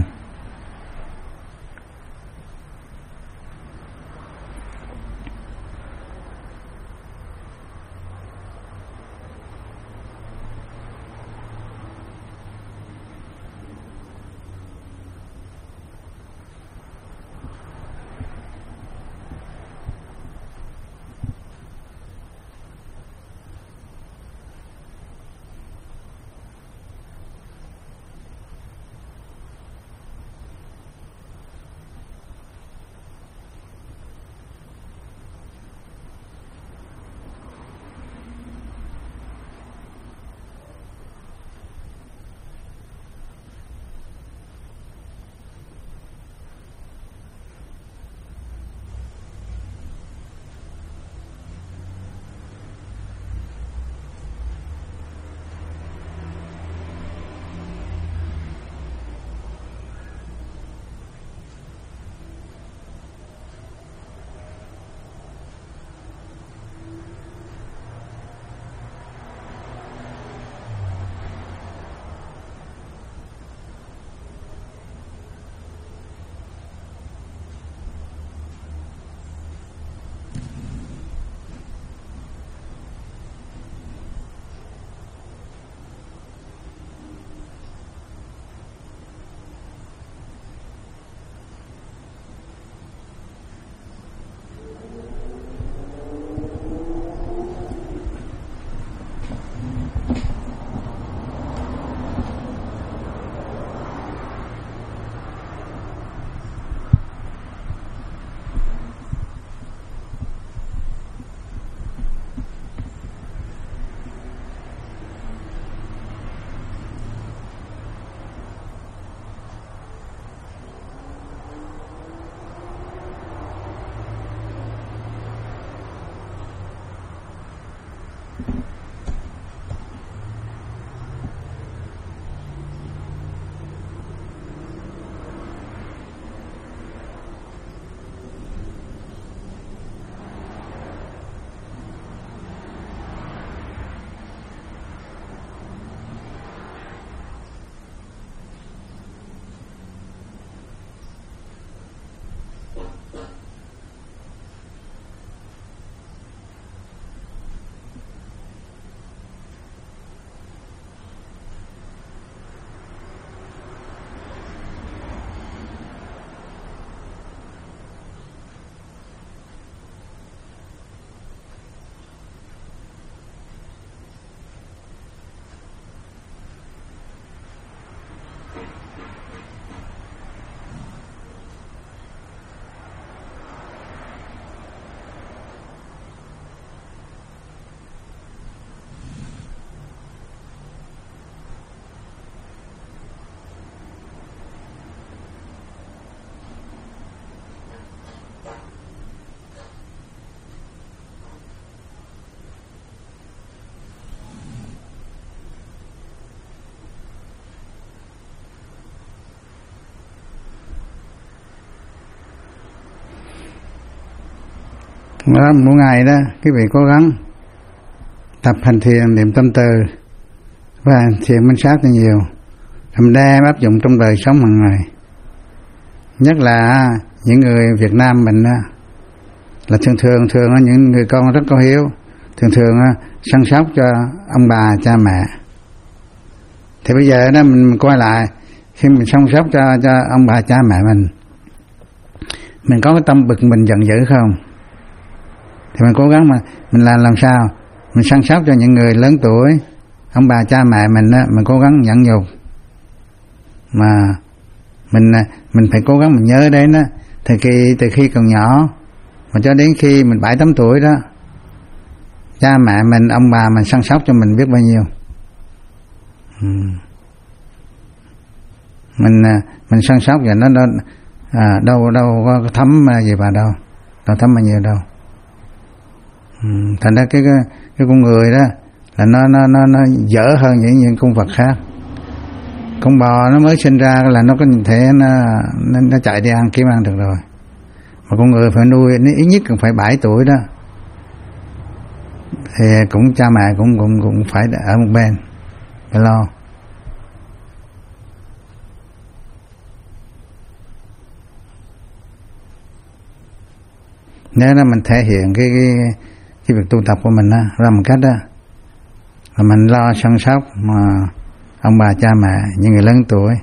Đó, mỗi ngày đó quý vị cố gắng tập hành thiền niệm tâm từ và thiền minh sát cho nhiều, mình đem áp dụng trong đời sống hàng ngày. Nhất là những người Việt Nam mình đó, là thường thường thường những người con rất có hiếu, thường thường săn sóc cho ông bà cha mẹ. Thì bây giờ đó mình coi lại, khi mình săn sóc cho cho ông bà cha mẹ mình, mình có cái tâm bực mình giận dữ không? Thì mình cố gắng mà mình làm làm sao mình săn sóc cho những người lớn tuổi, ông bà cha mẹ mình đó, mình cố gắng nhẫn nhục. Mà mình mình phải cố gắng mình nhớ đến đó, từ khi từ khi còn nhỏ mà cho đến khi mình bảy tám tuổi đó, cha mẹ mình, ông bà mình săn sóc cho mình biết bao nhiêu. Ừ. Mình mình săn sóc và nó, nó à, đâu đâu có thấm gì vào đâu, đâu thấm bao nhiêu đâu. Ừ. Thành ra cái, cái cái con người đó là nó nó nó nó dở hơn những những con vật khác. Con bò nó mới sinh ra là nó có thể nó, nó nó chạy đi ăn kiếm ăn được rồi, mà con người phải nuôi ít nhất cũng phải bảy tuổi đó, thì cũng cha mẹ cũng cũng cũng phải ở một bên phải lo. Nếu là mình thể hiện cái cái cái việc tu tập của mình đó, ra một cách đó là mình lo săn sóc mà ông bà cha mẹ, những người lớn tuổi,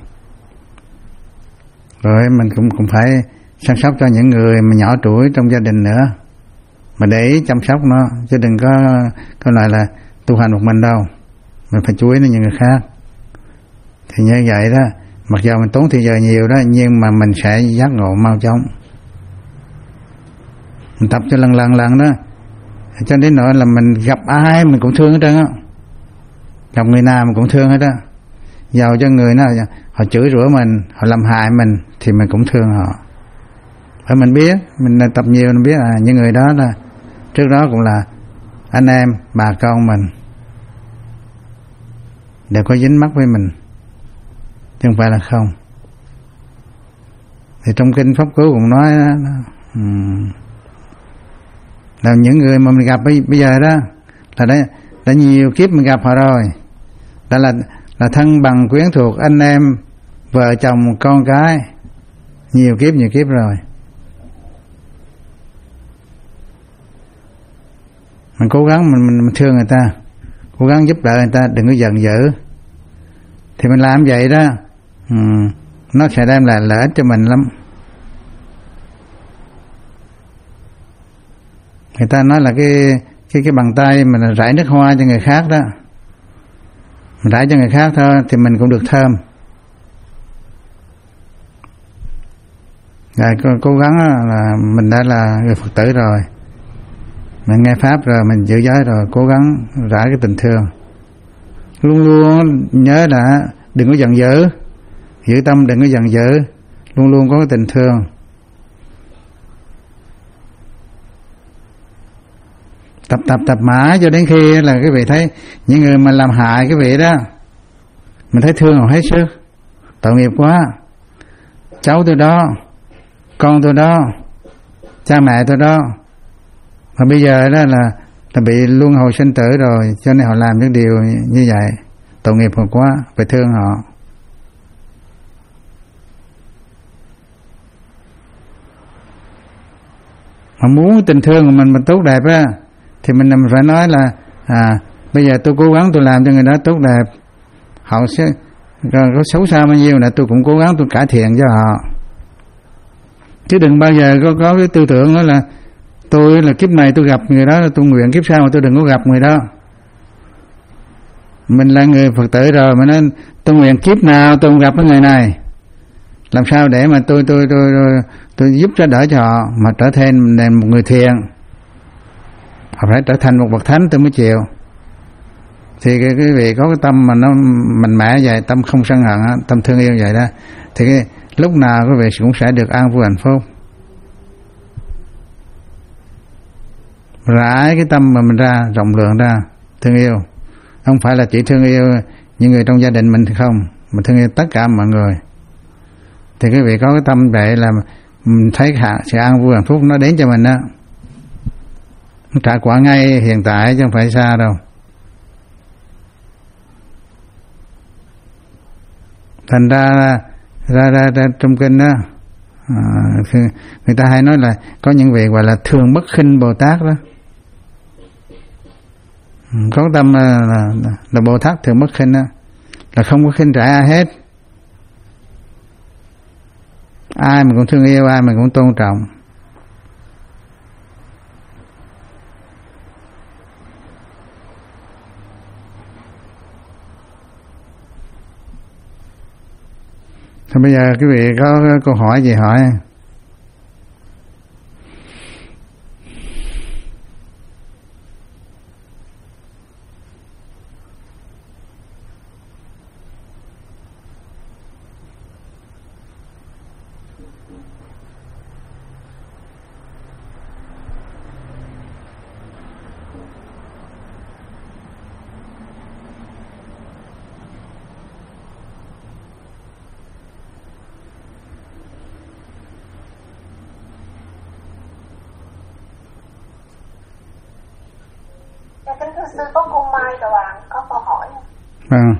rồi mình cũng cũng phải săn sóc cho những người mà nhỏ tuổi trong gia đình nữa, mà để chăm sóc nó, chứ đừng có có lại là tu hành một mình đâu, mình phải chú ý đến những người khác. Thì như vậy đó, mặc dù mình tốn thời giờ nhiều đó, nhưng mà mình sẽ giác ngộ mau chóng. Mình tập cho lần lần lần đó, cho đến nỗi là mình gặp ai mình cũng thương hết trơn á, gặp người nào mình cũng thương hết á. Giàu cho người nào họ chửi rủa mình, họ làm hại mình thì mình cũng thương họ. Và mình biết, mình tập nhiều mình biết là những người đó là trước đó cũng là anh em, bà con mình, đều có dính mắc với mình, chứ không phải là không. Thì trong kinh Pháp Cú cũng nói đó, um, là những người mà mình gặp bây, bây giờ đó là đã, đã nhiều kiếp mình gặp họ rồi, đó là là thân bằng quyến thuộc, anh em, vợ chồng, con cái, nhiều kiếp nhiều kiếp rồi. Mình cố gắng mình, mình, mình thương người ta, cố gắng giúp đỡ người ta, đừng có giận dữ. Thì mình làm vậy đó, um, nó sẽ đem lại lợi ích cho mình lắm. Người ta nói là cái cái cái bàn tay mình rải nước hoa cho người khác đó, mình rải cho người khác thôi thì mình cũng được thơm. Rồi cố, cố gắng là mình đã là người Phật tử rồi, mình nghe pháp rồi, mình giữ giới rồi, cố gắng rải cái tình thương. Luôn luôn nhớ là đừng có giận dữ, giữ tâm đừng có giận dữ, luôn luôn có cái tình thương. Tập tập tập mãi cho đến khi là cái vị thấy những người mà làm hại cái vị đó, mình thấy thương họ hết sức, tội nghiệp quá, cháu tôi đó, con tôi đó, cha mẹ tôi đó, mà bây giờ đó là là bị luân hồi sinh tử rồi, cho nên họ làm những điều như vậy, tội nghiệp họ quá, phải thương họ. Mà muốn tình thương của mình mình tốt đẹp á, thì mình phải nói là à, bây giờ tôi cố gắng tôi làm cho người đó tốt đẹp, họ sẽ có xấu xa bao nhiêu là tôi cũng cố gắng tôi cải thiện cho họ, chứ đừng bao giờ có có cái tư tưởng đó là tôi là kiếp này tôi gặp người đó, tôi nguyện kiếp sau mà tôi đừng có gặp người đó. Mình là người Phật tử rồi mà nên tôi nguyện kiếp nào tôi không gặp cái người này, làm sao để mà tôi tôi tôi tôi, tôi giúp cho đỡ cho họ mà trở thành một người thiện, họ phải trở thành một bậc thánh tôi mới chịu. Thì cái, cái vị có cái tâm mà nó mạnh mẽ vậy, tâm không sân hận, tâm thương yêu vậy đó, thì cái, lúc nào quý vị cũng sẽ được an vui hạnh phúc. Rải cái tâm mà mình ra, rộng lượng ra, thương yêu, không phải là chỉ thương yêu những người trong gia đình mình thì không, mà thương yêu tất cả mọi người. Thì quý vị có cái tâm vậy là mình thấy sự an vui hạnh phúc nó đến cho mình đó. Nó trả quả ngay hiện tại chứ không phải xa đâu. Thành ra ra ra, ra trong kinh đó, à, người ta hay nói là có những vị gọi là thường bất khinh Bồ Tát đó. Có tâm là, là, là Bồ Tát thường bất khinh đó, là không có khinh trả ai hết. Ai mà cũng thương yêu, ai mà cũng tôn trọng. Thôi bây giờ quý vị có câu hỏi gì hỏi? Kính thưa sư, có cô Mai rồi bạn có câu hỏi không? Vâng.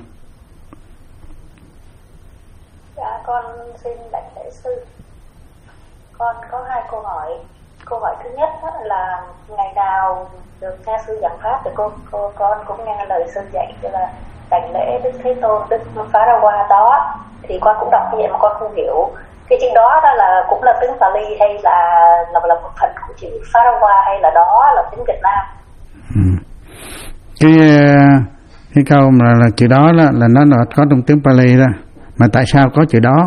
Dạ con xin đảnh lễ sư. Con có hai câu hỏi. Câu hỏi thứ nhất là ngày nào được nghe sư giảng pháp thì cô, cô con cũng nghe lời sư dạy, tức là đảnh lễ Đức Thế Tôn, Đức Phá Ra Hoa đó, thì con cũng đọc như vậy mà con không hiểu. Cái chữ đó đó là cũng là tiếng Pali hay là là là một phần của chữ Phá Ra Hoa, hay là đó là tiếng Việt Nam? Ừ. Cái cái câu mà là, là chữ đó, đó là nó là có trong tiếng Pali đó. Mà tại sao có chữ đó?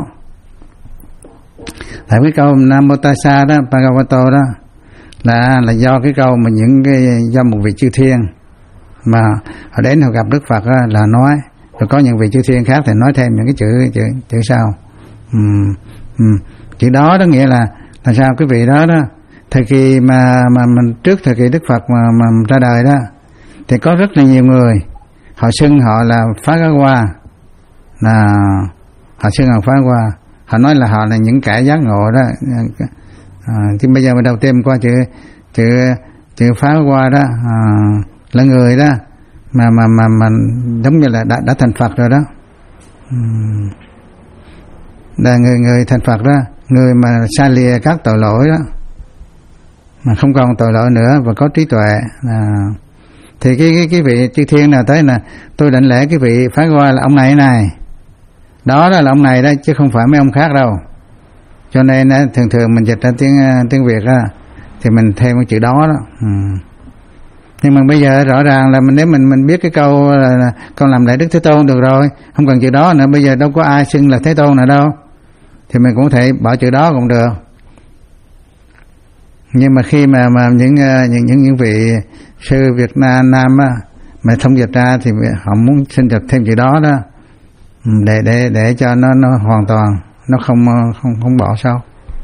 Tại cái câu Nam Mô Tassa đó, Bhagavato đó là là do cái câu mà những cái do một vị chư thiên mà họ đến họ gặp Đức Phật đó, là nói, rồi có những vị chư thiên khác thì nói thêm những cái chữ chữ chữ sau. Uhm, uhm. Chữ đó đó nghĩa là là sao? Cái vị đó đó thời kỳ mà mà mình trước thời kỳ Đức Phật mà mà ra đời đó thì có rất là nhiều người họ xưng họ là Phá Ra Hoa, là họ xưng họ Phá Ra Hoa, họ nói là họ là những kẻ giác ngộ đó. À, thì bây giờ mình đầu tiên qua chữ chữ chữ Phá Ra Hoa đó, à, là người đó mà mà mà mà giống như là đã đã thành Phật rồi đó. Uhm. Là người người thành Phật đó, người mà xa lìa các tội lỗi đó, mà không còn tội lỗi nữa và có trí tuệ. À, thì cái cái cái vị chư thiên nào tới là tôi đảnh lễ cái vị Phá Ra Hoa là ông này này, đó là ông này đó chứ không phải mấy ông khác đâu. Cho nên thường thường mình dịch ra tiếng tiếng Việt á thì mình thêm cái chữ đó đó. Ừ. Nhưng mà bây giờ rõ ràng là mình nếu mình mình biết cái câu là, là câu làm lễ Đức Thế Tôn được rồi, không cần chữ đó nữa. Bây giờ đâu có ai xưng là Thế Tôn nữa đâu, thì mình cũng thể bỏ chữ đó cũng được. Nhưng mà khi mà mà những những những những vị sư Việt Nam Nam á mà thông dịch ra thì họ muốn xin dịch thêm chữ đó đó để để để cho nó nó hoàn toàn, nó không không không bỏ sâu.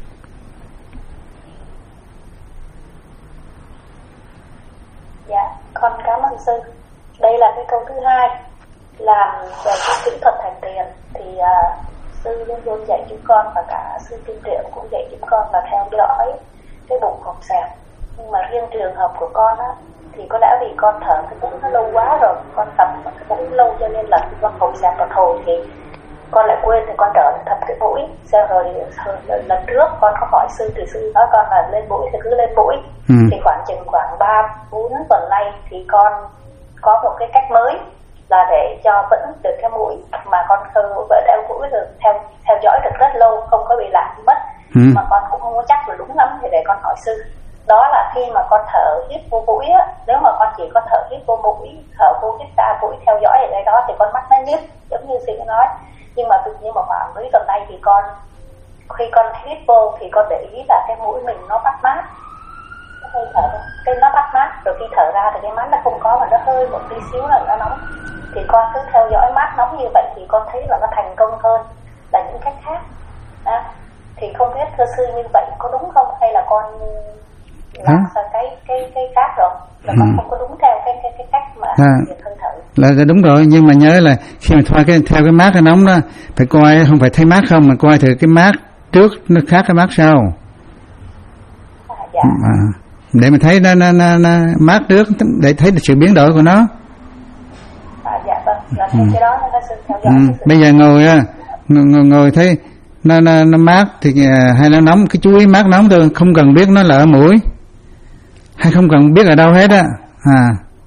Dạ, con cảm ơn sư. Đây là cái câu thứ hai, làm về cái kỹ thuật thành tiền thì uh, sư luôn luôn dạy chúng con và cả sư Kim Triệu cũng dạy chúng con là theo dõi cái bụng hộp xẹp. Nhưng mà riêng trường hợp của con á thì có lẽ vì con thở cái bụng nó lâu quá rồi, con tập cái bụng lâu cho nên là khi con hộp xẹp vào thầu thì con lại quên, thì con trở lại thập cái mũi. Sau rồi, rồi lần trước con có hỏi sư thì sư nói con là lên mũi thì cứ lên mũi. Ừ. Thì khoảng chừng khoảng ba bốn tuần nay thì con có một cái cách mới là để cho vẫn được cái mũi mà con khơ vẫn đeo mũi được theo theo dõi được rất lâu, không có bị lạc mất. Ừ. Mà con cũng không có chắc là đúng lắm thì để con hỏi sư. Đó là khi mà con thở hít vô mũi á, nếu mà con chỉ có thở hít vô mũi, thở vô hít ra mũi theo dõi ở đây đó thì con mắt nó nhức giống như sư nói. Nhưng mà tự nhiên mà khoảng mấy tuần nay thì con khi con hít vô thì con để ý là cái mũi mình nó bắt mát, nó hơi thở, cái nó bắt mát, rồi khi thở ra thì cái mắt nó không có mà nó hơi một tí xíu là nó nóng. Thì con cứ theo dõi mát nóng như vậy thì con thấy là nó thành công hơn là những cách khác. À, thì không biết thưa sư như vậy có đúng không, hay là con làm sao cái cái cái khác rồi, là con ừ. không có đúng theo cái cái cái cách mà à, hơi thở. Là, là đúng rồi, nhưng mà nhớ là khi mà thoa cái theo cái mát cái nóng đó phải coi, không phải thấy mát không mà coi thử cái mát trước nó khác cái mát sau. À, dạ. À, để mình thấy nó, nó, nó, nó mát trước, để thấy được sự biến đổi của nó. À, dạ vâng, là theo ừ. cái đó nó sẽ theo dõi. Ừ. Bây giờ ngồi á, ngồi, ngồi, ngồi thấy nó, nó, nó mát thì hay nó nóng, cái chú ý mát nóng thôi, không cần biết nó là ở mũi hay không cần biết ở đâu hết á. À,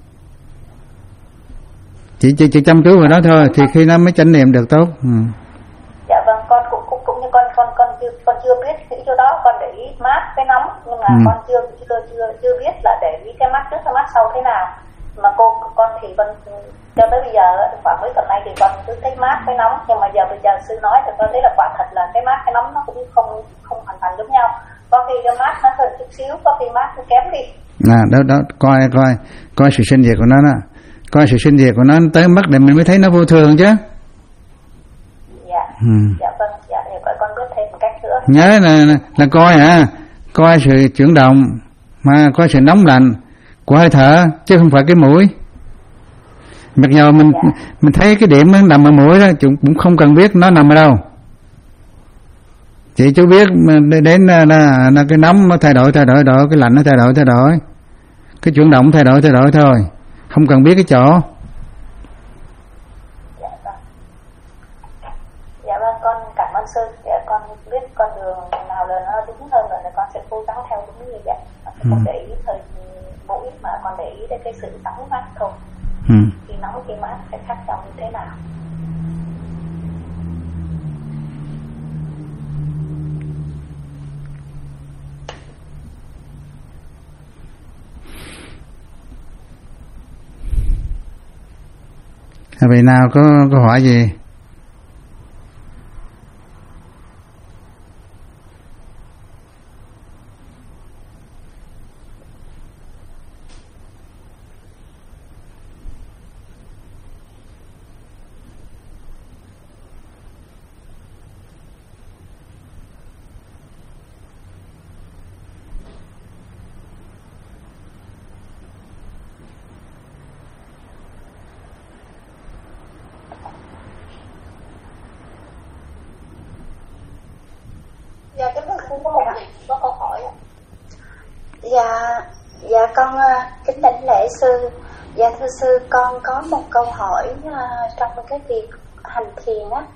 chỉ, chỉ chỉ chăm chú vào đó thôi thì khi nó mới chánh niệm được tốt. Ừ. Dạ vâng, con cũng cũng cũng như con con con chưa con chưa biết cái chỗ đó, con để ý mát cái nóng, nhưng mà ừ. con chưa chưa chưa chưa biết là để ý cái mát trước cái mát sau thế nào. Mà cô con thì con cho tới bây giờ khoảng mấy tuần nay thì con cứ thấy mát cái nóng, nhưng mà giờ bây giờ sư nói thì con thấy là quả thật là cái mát cái nóng nó cũng không không hoàn toàn giống nhau. Có khi cái mát nó hơn chút xíu, có khi mát nó kém đi. À, đó đó coi coi coi sự sinh diệt của nó đó, coi sự sinh diệt của nó tới mất để mình mới thấy nó vô thường chứ. Dạ. Ừ. Dạ vâng, dạ thì con biết thêm một cách nữa. Nhớ là là coi à, coi sự chuyển động mà coi sự nóng lạnh của hơi thở chứ không phải cái mũi. Mặc dù mình dạ. mình thấy cái điểm nó nằm ở mũi đó, cũng không cần biết nó nằm ở đâu. Chỉ chú biết đến là, là, là cái nóng nó thay đổi thay đổi đổi, cái lạnh nó thay đổi thay đổi, cái chuyển động thay đổi thay đổi thôi, không cần biết cái chỗ. Dạ vâng. Dạ vâng, con cảm ơn sư. Dạ, con biết con đường nào là nó đúng hơn rồi, là con sẽ cố gắng theo đúng như vậy. Con sẽ không ừ. để ý thời mũi mà con để ý đến cái sự nóng mát thôi. Ừ. Khi nóng khi mát sẽ khác nhau như thế nào. Vị nào có câu hỏi gì? Dạ, cái bác cũng có một gì, có câu hỏi ạ. Dạ, dạ con kính đảnh lễ sư. Dạ thưa sư, con có một câu hỏi uh, trong cái việc hành thiền á,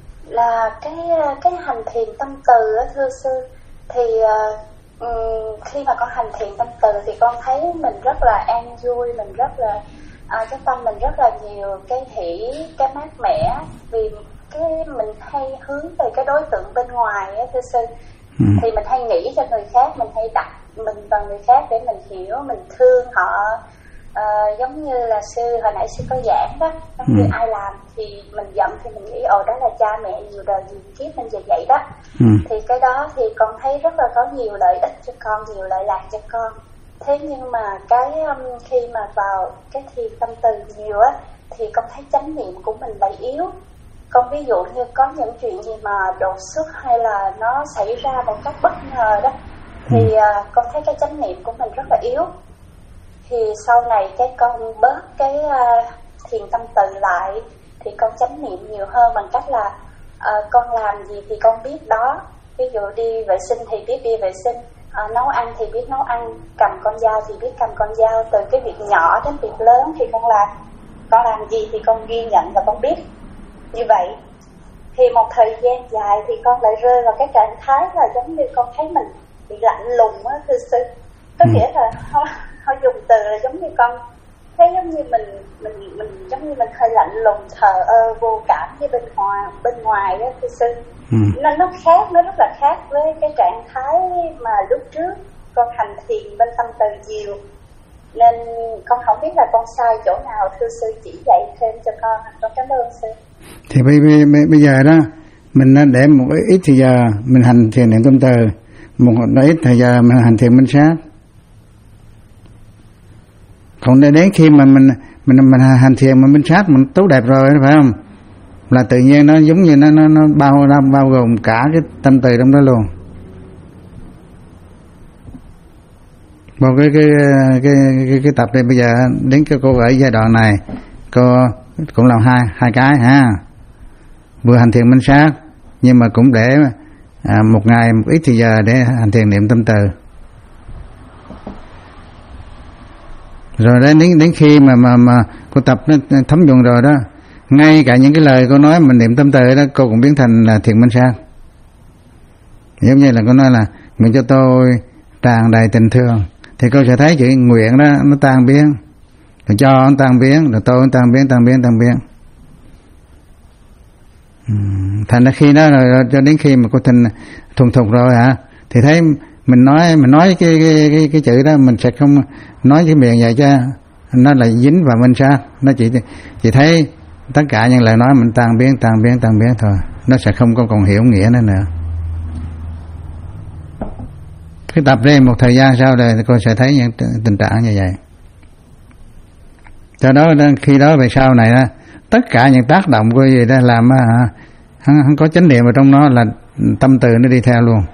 là cái cái hành thiền tâm từ á thưa sư, thì uh, um, khi mà con hành thiền tâm từ thì con thấy mình rất là an vui, mình rất là uh, cái tâm mình rất là nhiều cái hỷ, cái mát mẻ, vì cái mình hay hướng về cái đối tượng bên ngoài á thưa sư. Ừ. Thì mình hay nghĩ cho người khác, mình hay đặt mình vào người khác để mình hiểu, mình thương họ. Uh, giống như là sư hồi nãy sư có giảng đó, giống ừ. như ai làm thì mình giận thì mình nghĩ ồ đó là cha mẹ nhiều đời nhiều kiếp mình về vậy đó. Ừ. Thì cái đó thì con thấy rất là có nhiều lợi ích cho con, nhiều lợi lạc cho con. Thế nhưng mà cái um, khi mà vào cái thiền tâm từ nhiều á, thì con thấy chánh niệm của mình lại yếu. Con ví dụ như có những chuyện gì mà đột xuất hay là nó xảy ra một cách bất ngờ đó, thì uh, con thấy cái chánh niệm của mình rất là yếu. Thì sau này cái con bớt cái uh, thiền tâm từ lại, thì con chánh niệm nhiều hơn bằng cách là uh, con làm gì thì con biết đó. Ví dụ đi vệ sinh thì biết đi vệ sinh, uh, nấu ăn thì biết nấu ăn, cầm con dao thì biết cầm con dao. Từ cái việc nhỏ đến việc lớn thì con làm. Con làm gì thì con ghi nhận và con biết. Như vậy thì một thời gian dài thì con lại rơi vào cái trạng thái là giống như con thấy mình bị lạnh lùng á thưa sư. Có ừ. nghĩa là họ, họ dùng từ là giống như con thấy giống như mình mình mình giống như mình hơi lạnh lùng, thờ ơ, vô cảm với bên ngoài bên ngoài đó thưa sư. Ừ. Nên nó khác, nó rất là khác với cái trạng thái mà lúc trước con hành thiền bên tâm từ nhiều. Nên con không biết là con sai chỗ nào, thưa sư chỉ dạy thêm cho con. Con cảm ơn sư. Thì bây, bây, bây giờ đó mình để một ít thời giờ mình hành thiền niệm tâm từ, một ít thời giờ mình hành thiền minh sát. Còn đến khi mà mình mình mình hành thiền mà minh sát mình tốt đẹp rồi, phải không? Là tự nhiên nó giống như nó nó nó bao nó bao gồm cả cái tâm từ trong đó luôn. Một cái cái cái cái, cái tập đây bây giờ đến cái cô ở giai đoạn này, cô cũng làm hai hai cái ha, vừa hành thiền minh sát nhưng mà cũng để à, một ngày một ít thì giờ để hành thiền niệm tâm từ. Rồi đến đến đến khi mà mà mà cô tập nó thấm nhuần rồi đó, ngay cả những cái lời cô nói mình niệm tâm từ đó, cô cũng biến thành là thiện minh sát. Giống như là cô nói là nguyện cho tôi tràn đầy tình thương, thì cô sẽ thấy chữ nguyện đó nó tan biến, rồi cho nó tan biến, rồi tôi nó tan biến, tan biến, tan biến. Thành ra khi đó rồi, rồi cho đến khi mà cô thành thuần thục rồi hả, thì thấy mình nói mình nói cái cái cái, cái chữ đó mình sẽ không nói cái miệng vậy, chứ nó là dính vào minh sát. Nó chỉ chỉ thấy tất cả những lời nói mình tan biến, tan biến, tan biến thôi, nó sẽ không có còn hiểu nghĩa nữa nữa. Cái tập đi một thời gian sau đây cô sẽ thấy những tình trạng như vậy. Cho đó khi đó về sau này đó, tất cả những tác động của gì đó làm hắn, hắn có chánh niệm ở trong nó là tâm từ nó đi theo luôn.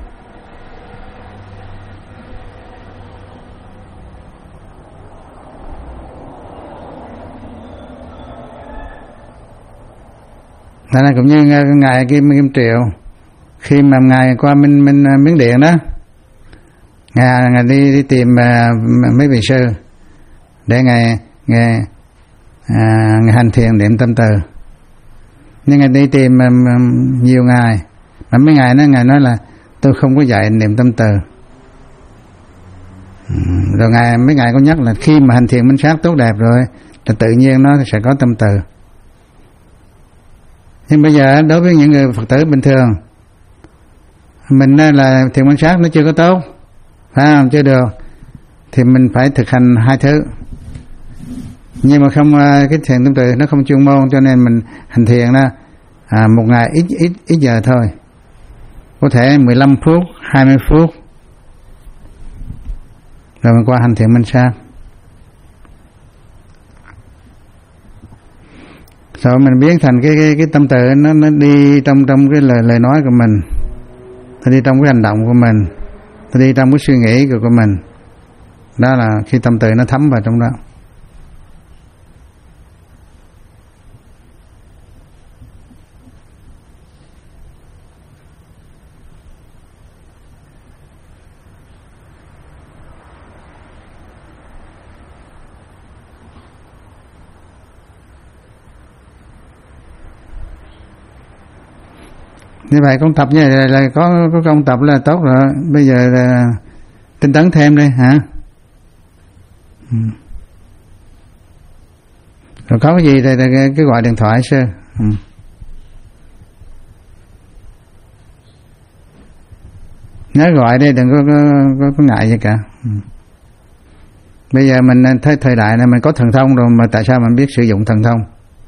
Thế là cũng như ngài Kim Kim Triệu, khi mà ngài qua Minh Minh Miến Điện đó, ngài, ngài đi đi tìm uh, mấy vị sư để ngài ngài, à, ngài hành thiền niệm tâm từ. Nhưng ngài đi tìm um, nhiều ngày, mà mấy ngày đó ngài nói là tôi không có dạy niệm tâm từ. Rồi ngài mấy ngày có nhắc là khi mà hành thiền minh sát tốt đẹp rồi thì tự nhiên nó sẽ có tâm từ. Nhưng bây giờ đối với những người Phật tử bình thường, mình là thiền minh sát nó chưa có tốt, phải không, chưa được, thì mình phải thực hành hai thứ. Nhưng mà không, cái thiền tâm từ nó không chuyên môn, cho nên mình hành thiền đó à, một ngày ít ít ít giờ thôi, có thể mười lăm phút, hai mươi phút, rồi mình qua hành thiền minh sát. Rồi mình biến thành cái cái cái tâm từ nó nó đi trong trong cái lời lời nói của mình, nó đi trong cái hành động của mình, nó đi trong cái suy nghĩ của của mình. Đó là khi tâm từ nó thấm vào trong đó. Như vậy con tập như vậy là, là có có công tập là tốt rồi. Bây giờ là tinh tấn thêm đi hả? Ừ. Rồi có cái gì thì cứ gọi điện thoại sư. Ừ. Nhớ gọi đi, đừng có có, có, có ngại gì cả. Ừ. Bây giờ mình thấy thời đại này mình có thần thông rồi, mà tại sao mình biết sử dụng thần thông?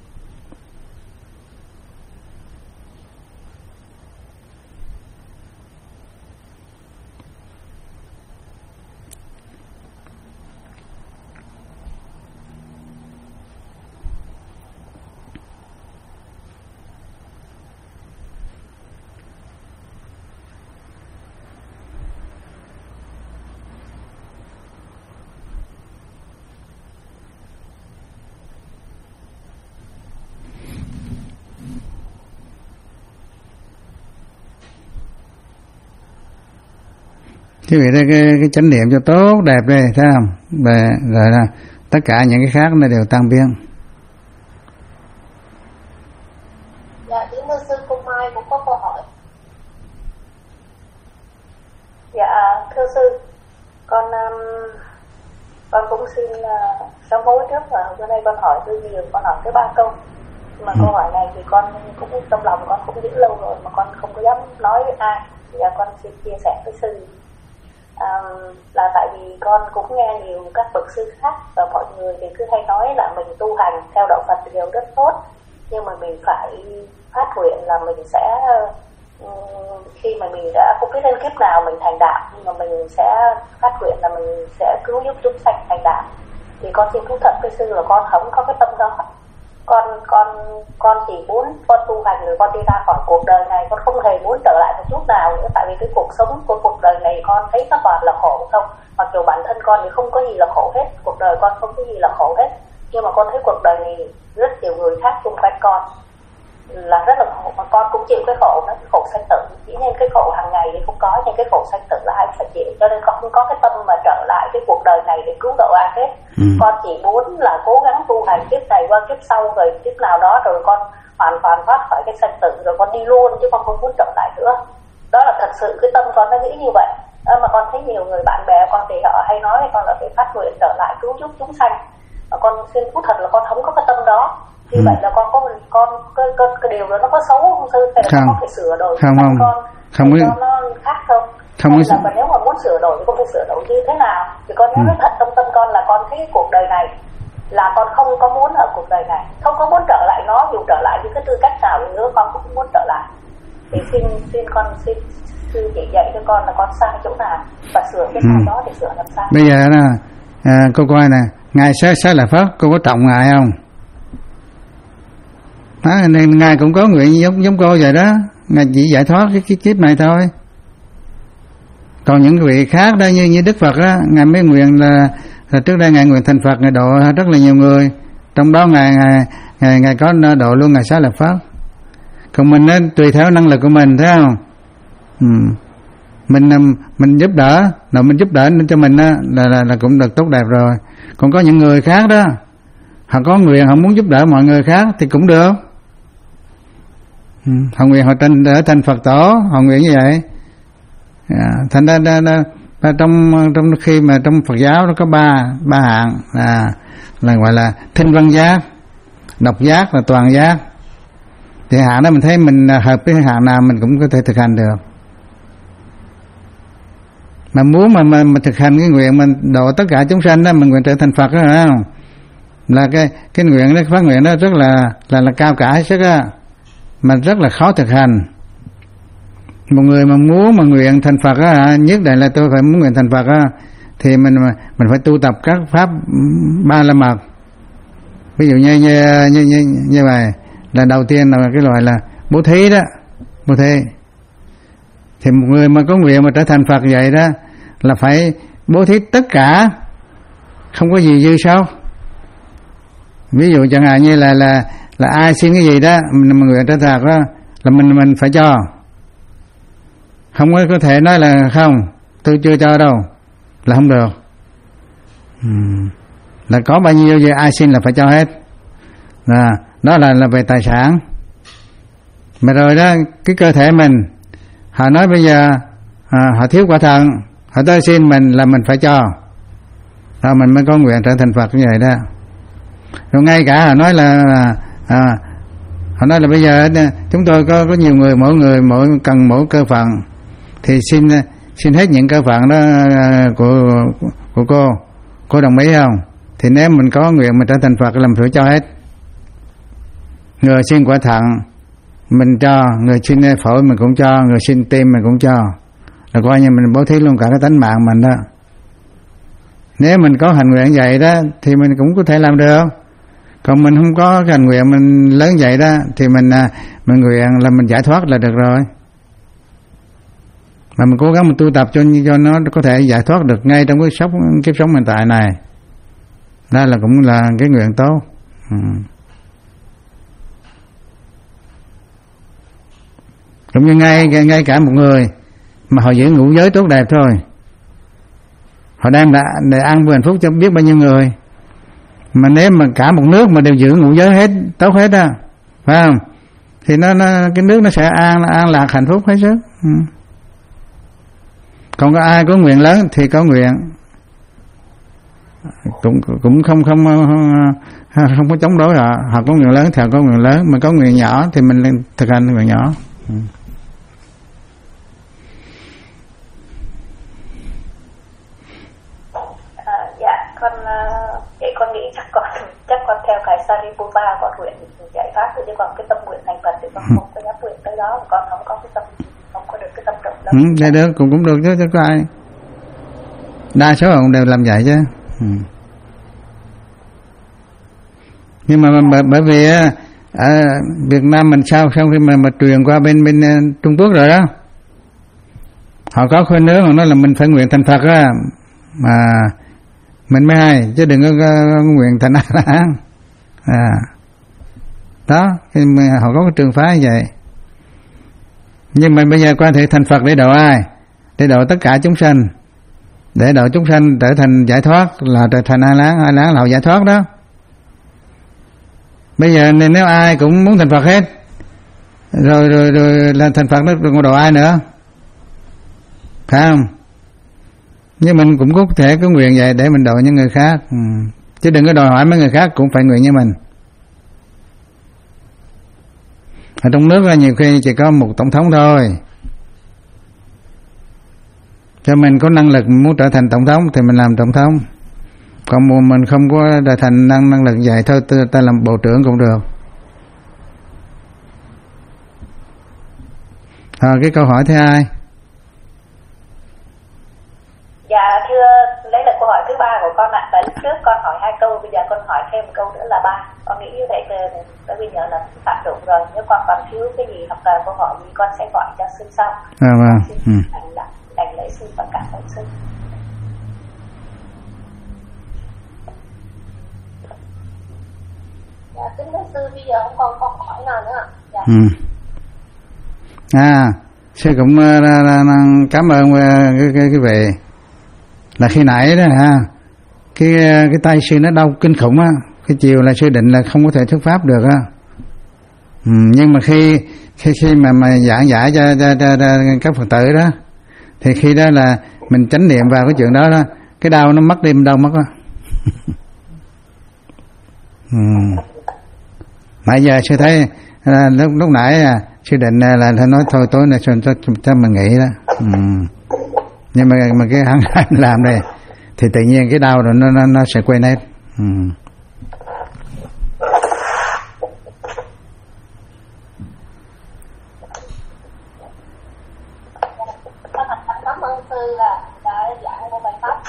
Chứ vậy đó, cái, cái chánh niệm cho tốt đẹp đây, thấy không? Về, rồi là tất cả những cái khác nó đều tan biến. Dạ, kính thưa sư, cô Mai cũng có câu hỏi. Dạ, thưa sư, con um, con cũng xin uh, sám hối trước là bữa nay con hỏi hơi nhiều, con hỏi tới ba câu. Nhưng mà ừ. câu hỏi này thì con cũng trong lòng con cũng giữ lâu rồi mà con không có dám nói với ai. Thì dạ, con xin chia sẻ với sư. Um, là tại vì con cũng nghe nhiều các bậc sư khác và mọi người thì cứ hay nói là mình tu hành theo đạo Phật thì đều rất tốt, nhưng mà mình phải phát nguyện là mình sẽ um, khi mà mình đã không biết đến kiếp nào mình thành đạo, nhưng mà mình sẽ phát nguyện là mình sẽ cứu giúp chúng sanh thành đạo. Thì con xin thú thật với sư là con không có cái tâm đó. Con con con chỉ muốn con tu hành rồi con đi ra khỏi cuộc đời này, con không hề muốn trở lại một chút nào nữa. Tại vì cái cuộc sống của cuộc đời này con thấy nó toàn là khổ không. Mặc dù bản thân con thì không có gì là khổ hết, cuộc đời con không có gì là khổ hết, nhưng mà con thấy cuộc đời này rất nhiều người khác xung quanh con là rất là khổ, mà con cũng chịu cái khổ đó, cái khổ sanh tử. Chỉ nên cái khổ hàng ngày thì không có, nhưng cái khổ sanh tử là ai phải chịu. Cho nên con không có cái tâm mà trở lại cái cuộc đời này để cứu độ ai hết. ừ. Con chỉ muốn là cố gắng tu hành kiếp này qua kiếp sau, rồi kiếp nào đó rồi con hoàn toàn thoát khỏi cái sanh tử, rồi con đi luôn, chứ con không muốn trở lại nữa. Đó là thật sự cái tâm con nó nghĩ như vậy. Đó, mà con thấy nhiều người bạn bè con thì họ hay nói con là phải phát nguyện trở lại cứu giúp chúng sanh. Và con xin thú thật là con không có cái tâm đó. Như ừ. vậy là con có con cái, cái, cái điều đó nó có xấu không sư? Hay là không. con phải sửa đổi không không con không có nó khác không? Không hay có... là mà nếu mà muốn sửa đổi thì con phải sửa đổi như thế nào? Thì con nhớ ừ. thật trong tâm con là con thấy cuộc đời này là con không có muốn ở cuộc đời này, không có muốn trở lại nó, dù trở lại với cái tư cách nào nữa con cũng không muốn trở lại. Thì xin xin con xin sư chỉ dạy cho con là con sai chỗ nào và sửa cái sai ừ. đó thì sửa làm sao. Bây giờ nè, à, cô coi nè, ngài Xá Xá Lợi Phất, cô có trọng ngài không? Đó, nên ngài cũng có nguyện giống giống cô vậy đó, ngài chỉ giải thoát cái, cái kiếp này thôi. Còn những vị khác đó như như Đức Phật đó, ngài mới nguyện là, là trước đây ngài nguyện thành Phật, ngài độ rất là nhiều người, trong đó ngài ngài ngài, ngài có độ luôn ngài Xá Lợi Phất. Còn mình đó, tùy theo năng lực của mình, thấy không? Ừ. Mình mình giúp đỡ, rồi mình giúp đỡ cho mình đó, là, là là cũng được tốt đẹp rồi. Còn có những người khác đó, họ có nguyện họ muốn giúp đỡ mọi người khác thì cũng được. Ừ. Họ nguyện họ tranh để thành Phật tổ, họ nguyện như vậy. À, thành ra đa, đa, đa, trong trong khi mà trong Phật giáo nó có ba ba hạng, à, là gọi là thinh văn giác, độc giác và toàn giác. Thì hạng đó mình thấy mình hợp với hạng nào mình cũng có thể thực hành được. Mà muốn mà, mà, mà thực hành cái nguyện mình độ tất cả chúng sanh đó, mình nguyện trở thành Phật đó, phải không? Là cái cái nguyện đó, phát nguyện đó rất là là là cao cả sức á, mà rất là khó thực hành. Một người mà muốn mà nguyện thành Phật á, nhất định là tôi phải muốn nguyện thành Phật á, thì mình mình phải tu tập các pháp ba la mật. Ví dụ như như như như, như vậy là đầu tiên là cái loại là bố thí đó, bố thí. Thì một người mà có nguyện mà trở thành Phật vậy đó là phải bố thí tất cả, không có gì dư sao. Ví dụ chẳng hạn như là là là ai xin cái gì đó mình mà nguyện trở thành Phật đó là mình mình phải cho. Không có thể nói là không, tôi chưa cho đâu, là không được. uhm. Là có bao nhiêu gì ai xin là phải cho hết. Là đó là là về tài sản. Mà rồi đó, cái cơ thể mình, họ nói bây giờ à, họ thiếu quả thận, họ tới xin mình là mình phải cho, rồi mình mới có nguyện trở thành Phật như vậy đó. Rồi ngay cả họ nói là à, họ nói là bây giờ chúng tôi có có nhiều người, mỗi người mỗi cần mỗi cơ phận, thì xin xin hết những cơ phận đó của của cô, cô đồng ý không? Thì nếu mình có nguyện mình trở thành Phật là mình phải cho hết. Người xin quả thận mình cho, người xin phổi mình cũng cho, người xin tim mình cũng cho, là coi như mình bố thí luôn cả cái tánh mạng mình đó. Nếu mình có hành nguyện vậy đó thì mình cũng có thể làm được. Còn mình không có cái hành nguyện mình lớn vậy đó thì mình mình nguyện là mình giải thoát là được rồi. Mà mình cố gắng mình tu tập cho cho nó có thể giải thoát được ngay trong cái sống kiếp sống hiện tại này. Đó là cũng là cái nguyện tốt. Ừ. Cũng như ngay ngay cả một người mà họ giữ ngũ giới tốt đẹp thôi, họ đem đã để ăn vừa hạnh phúc cho biết bao nhiêu người. Mà nếu mà cả một nước mà đều giữ ngũ giới hết tốt hết á, phải không? Thì nó, nó cái nước nó sẽ an an lạc hạnh phúc hết sức. Ừ. Còn có ai có nguyện lớn thì có nguyện cũng cũng không không không, không có chống đối họ. Họ có nguyện lớn thì họ có nguyện lớn, mà có nguyện nhỏ thì mình thực hành nguyện nhỏ. Ừ. À, dạ con vậy con nghĩ chắc con chắc con theo cái Sariputta con nguyện giải thoát, chứ còn cái tâm nguyện thành Phật thì con không có dám nguyện tới đó, con không có cái tâm, không có được cái tâm rộng lớn. Ừ, dạ được, cũng cũng được chứ, chứ có ai. Đa số họ cũng đều làm vậy chứ. Ừ. Nhưng mà, mà bởi vì ở Việt Nam mình sau sau khi mà, mà truyền qua bên bên Trung Quốc rồi đó, họ có khuyên hướng họ nói là mình phải nguyện thành Phật á, mà mình mới hay, chứ đừng có, có, có nguyện thành A-la-hán. À, Đó, họ có cái trường phái như vậy. Nhưng mà bây giờ quan hệ thành Phật để độ ai? Để độ tất cả chúng sanh. Để độ chúng sanh trở thành giải thoát, là trở thành A Lán, A Lán là giải thoát đó. Bây giờ nếu ai cũng muốn thành Phật hết, rồi rồi rồi là thành Phật nó còn độ ai nữa? Phải không? Nhưng mình cũng có thể có nguyện vậy để mình độ những người khác. Ừ. Chứ đừng có đòi hỏi mấy người khác cũng phải nguyện như mình. Ở trong nước là nhiều khi chỉ có một tổng thống thôi. Cho mình có năng lực muốn trở thành tổng thống thì mình làm tổng thống. Còn mình không có trở thành năng năng lực vậy thôi, ta làm bộ trưởng cũng được. À, cái câu hỏi thứ hai. Dạ thưa, lấy là câu hỏi thứ ba của con ạ. Tại lúc trước con hỏi hai câu, bây giờ con hỏi thêm một câu nữa là ba. Con nghĩ như vậy tới bây giờ là phạm dụng rồi. Nếu con còn thiếu cái gì hoặc là câu hỏi gì con sẽ gọi cho sư sau. À, vâng. Ừ. Đành, đành lấy sư và cảm ơn sư. Dạ, kính thưa sư, bây giờ không còn câu hỏi nào nữa. Dạ. Ừ. À, sư cũng uh, cảm ơn uh, cái, cái, cái vị. Là khi nãy đó ha, cái cái tay sư nó đau kinh khủng á, cái chiều là sư định là không có thể thuyết pháp được á. Ừ, nhưng mà khi khi khi mà mà giảng giải cho, cho, cho, cho các Phật tử đó, thì khi đó là mình chánh niệm vào cái chuyện đó đó, cái đau nó mất đi, đau mất á. Ừ. Nãy giờ sư thấy à, lúc lúc nãy à, sư định là, là nói thôi tối nay cho cho, cho mình nghỉ đó. Ừ. Nhưng mà mà cái hắn làm đây thì tự nhiên cái đau rồi nó nó, nó sẽ quên hết. Ừ. Cảm ơn sư là đã giảng một bài pháp.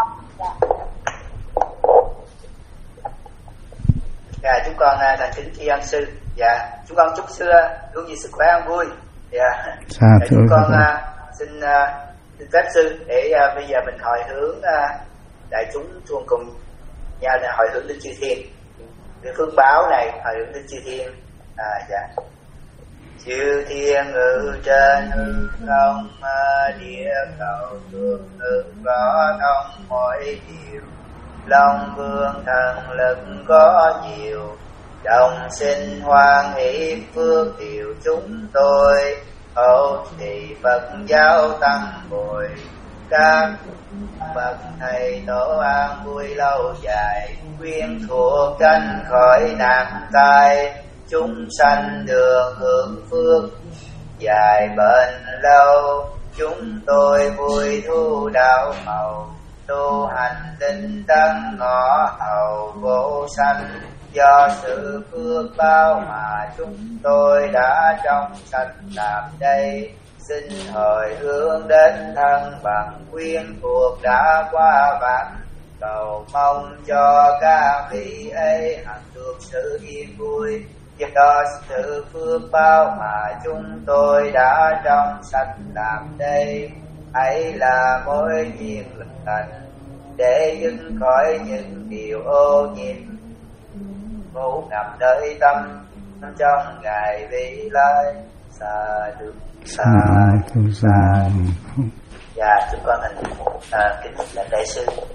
Dạ, chúng con thành kính tri ân sư. Dạ, chúng con chúc sư luôn như sức khỏe an vui. Dạ, dạ chúng con uh, xin uh, xin phép sư để uh, bây giờ mình hồi hướng uh, đại chúng chuông cùng nhau để hồi hướng đến chư thiên. Cái phương báo này hồi hướng đến chư thiên. À, dạ. Chư thiên ngự trên hư không, địa cầu thường ngự có thông mọi điều. Long vương thần lực có nhiều, đồng sinh hoan hỷ phước điều chúng tôi. Hậu thì Phật giáo tăng bồi, các bậc thầy tổ an vui lâu dài. Quyến thuộc tránh khỏi nạn tai, chúng sanh được hưởng phước dài bền lâu. Chúng tôi vui thu đạo màu, tu hành tinh tấn ngõ hầu vô sanh. Do sự phước báo mà chúng tôi đã trong sanh làm đây, xin hồi hướng đến thân bằng quyến thuộc đã qua vạn. Cầu mong cho các vị ấy hằng được sự yên vui, do sự phước báo mà chúng tôi đã trong sanh làm đây, hãy là mối duyên lành để dứt khỏi những điều ô nhiễm ngủ nằm nơi tâm trong ngày vị lai. Sa được sa thu sa. Dạ, chúng con thành à, kính là đại sư.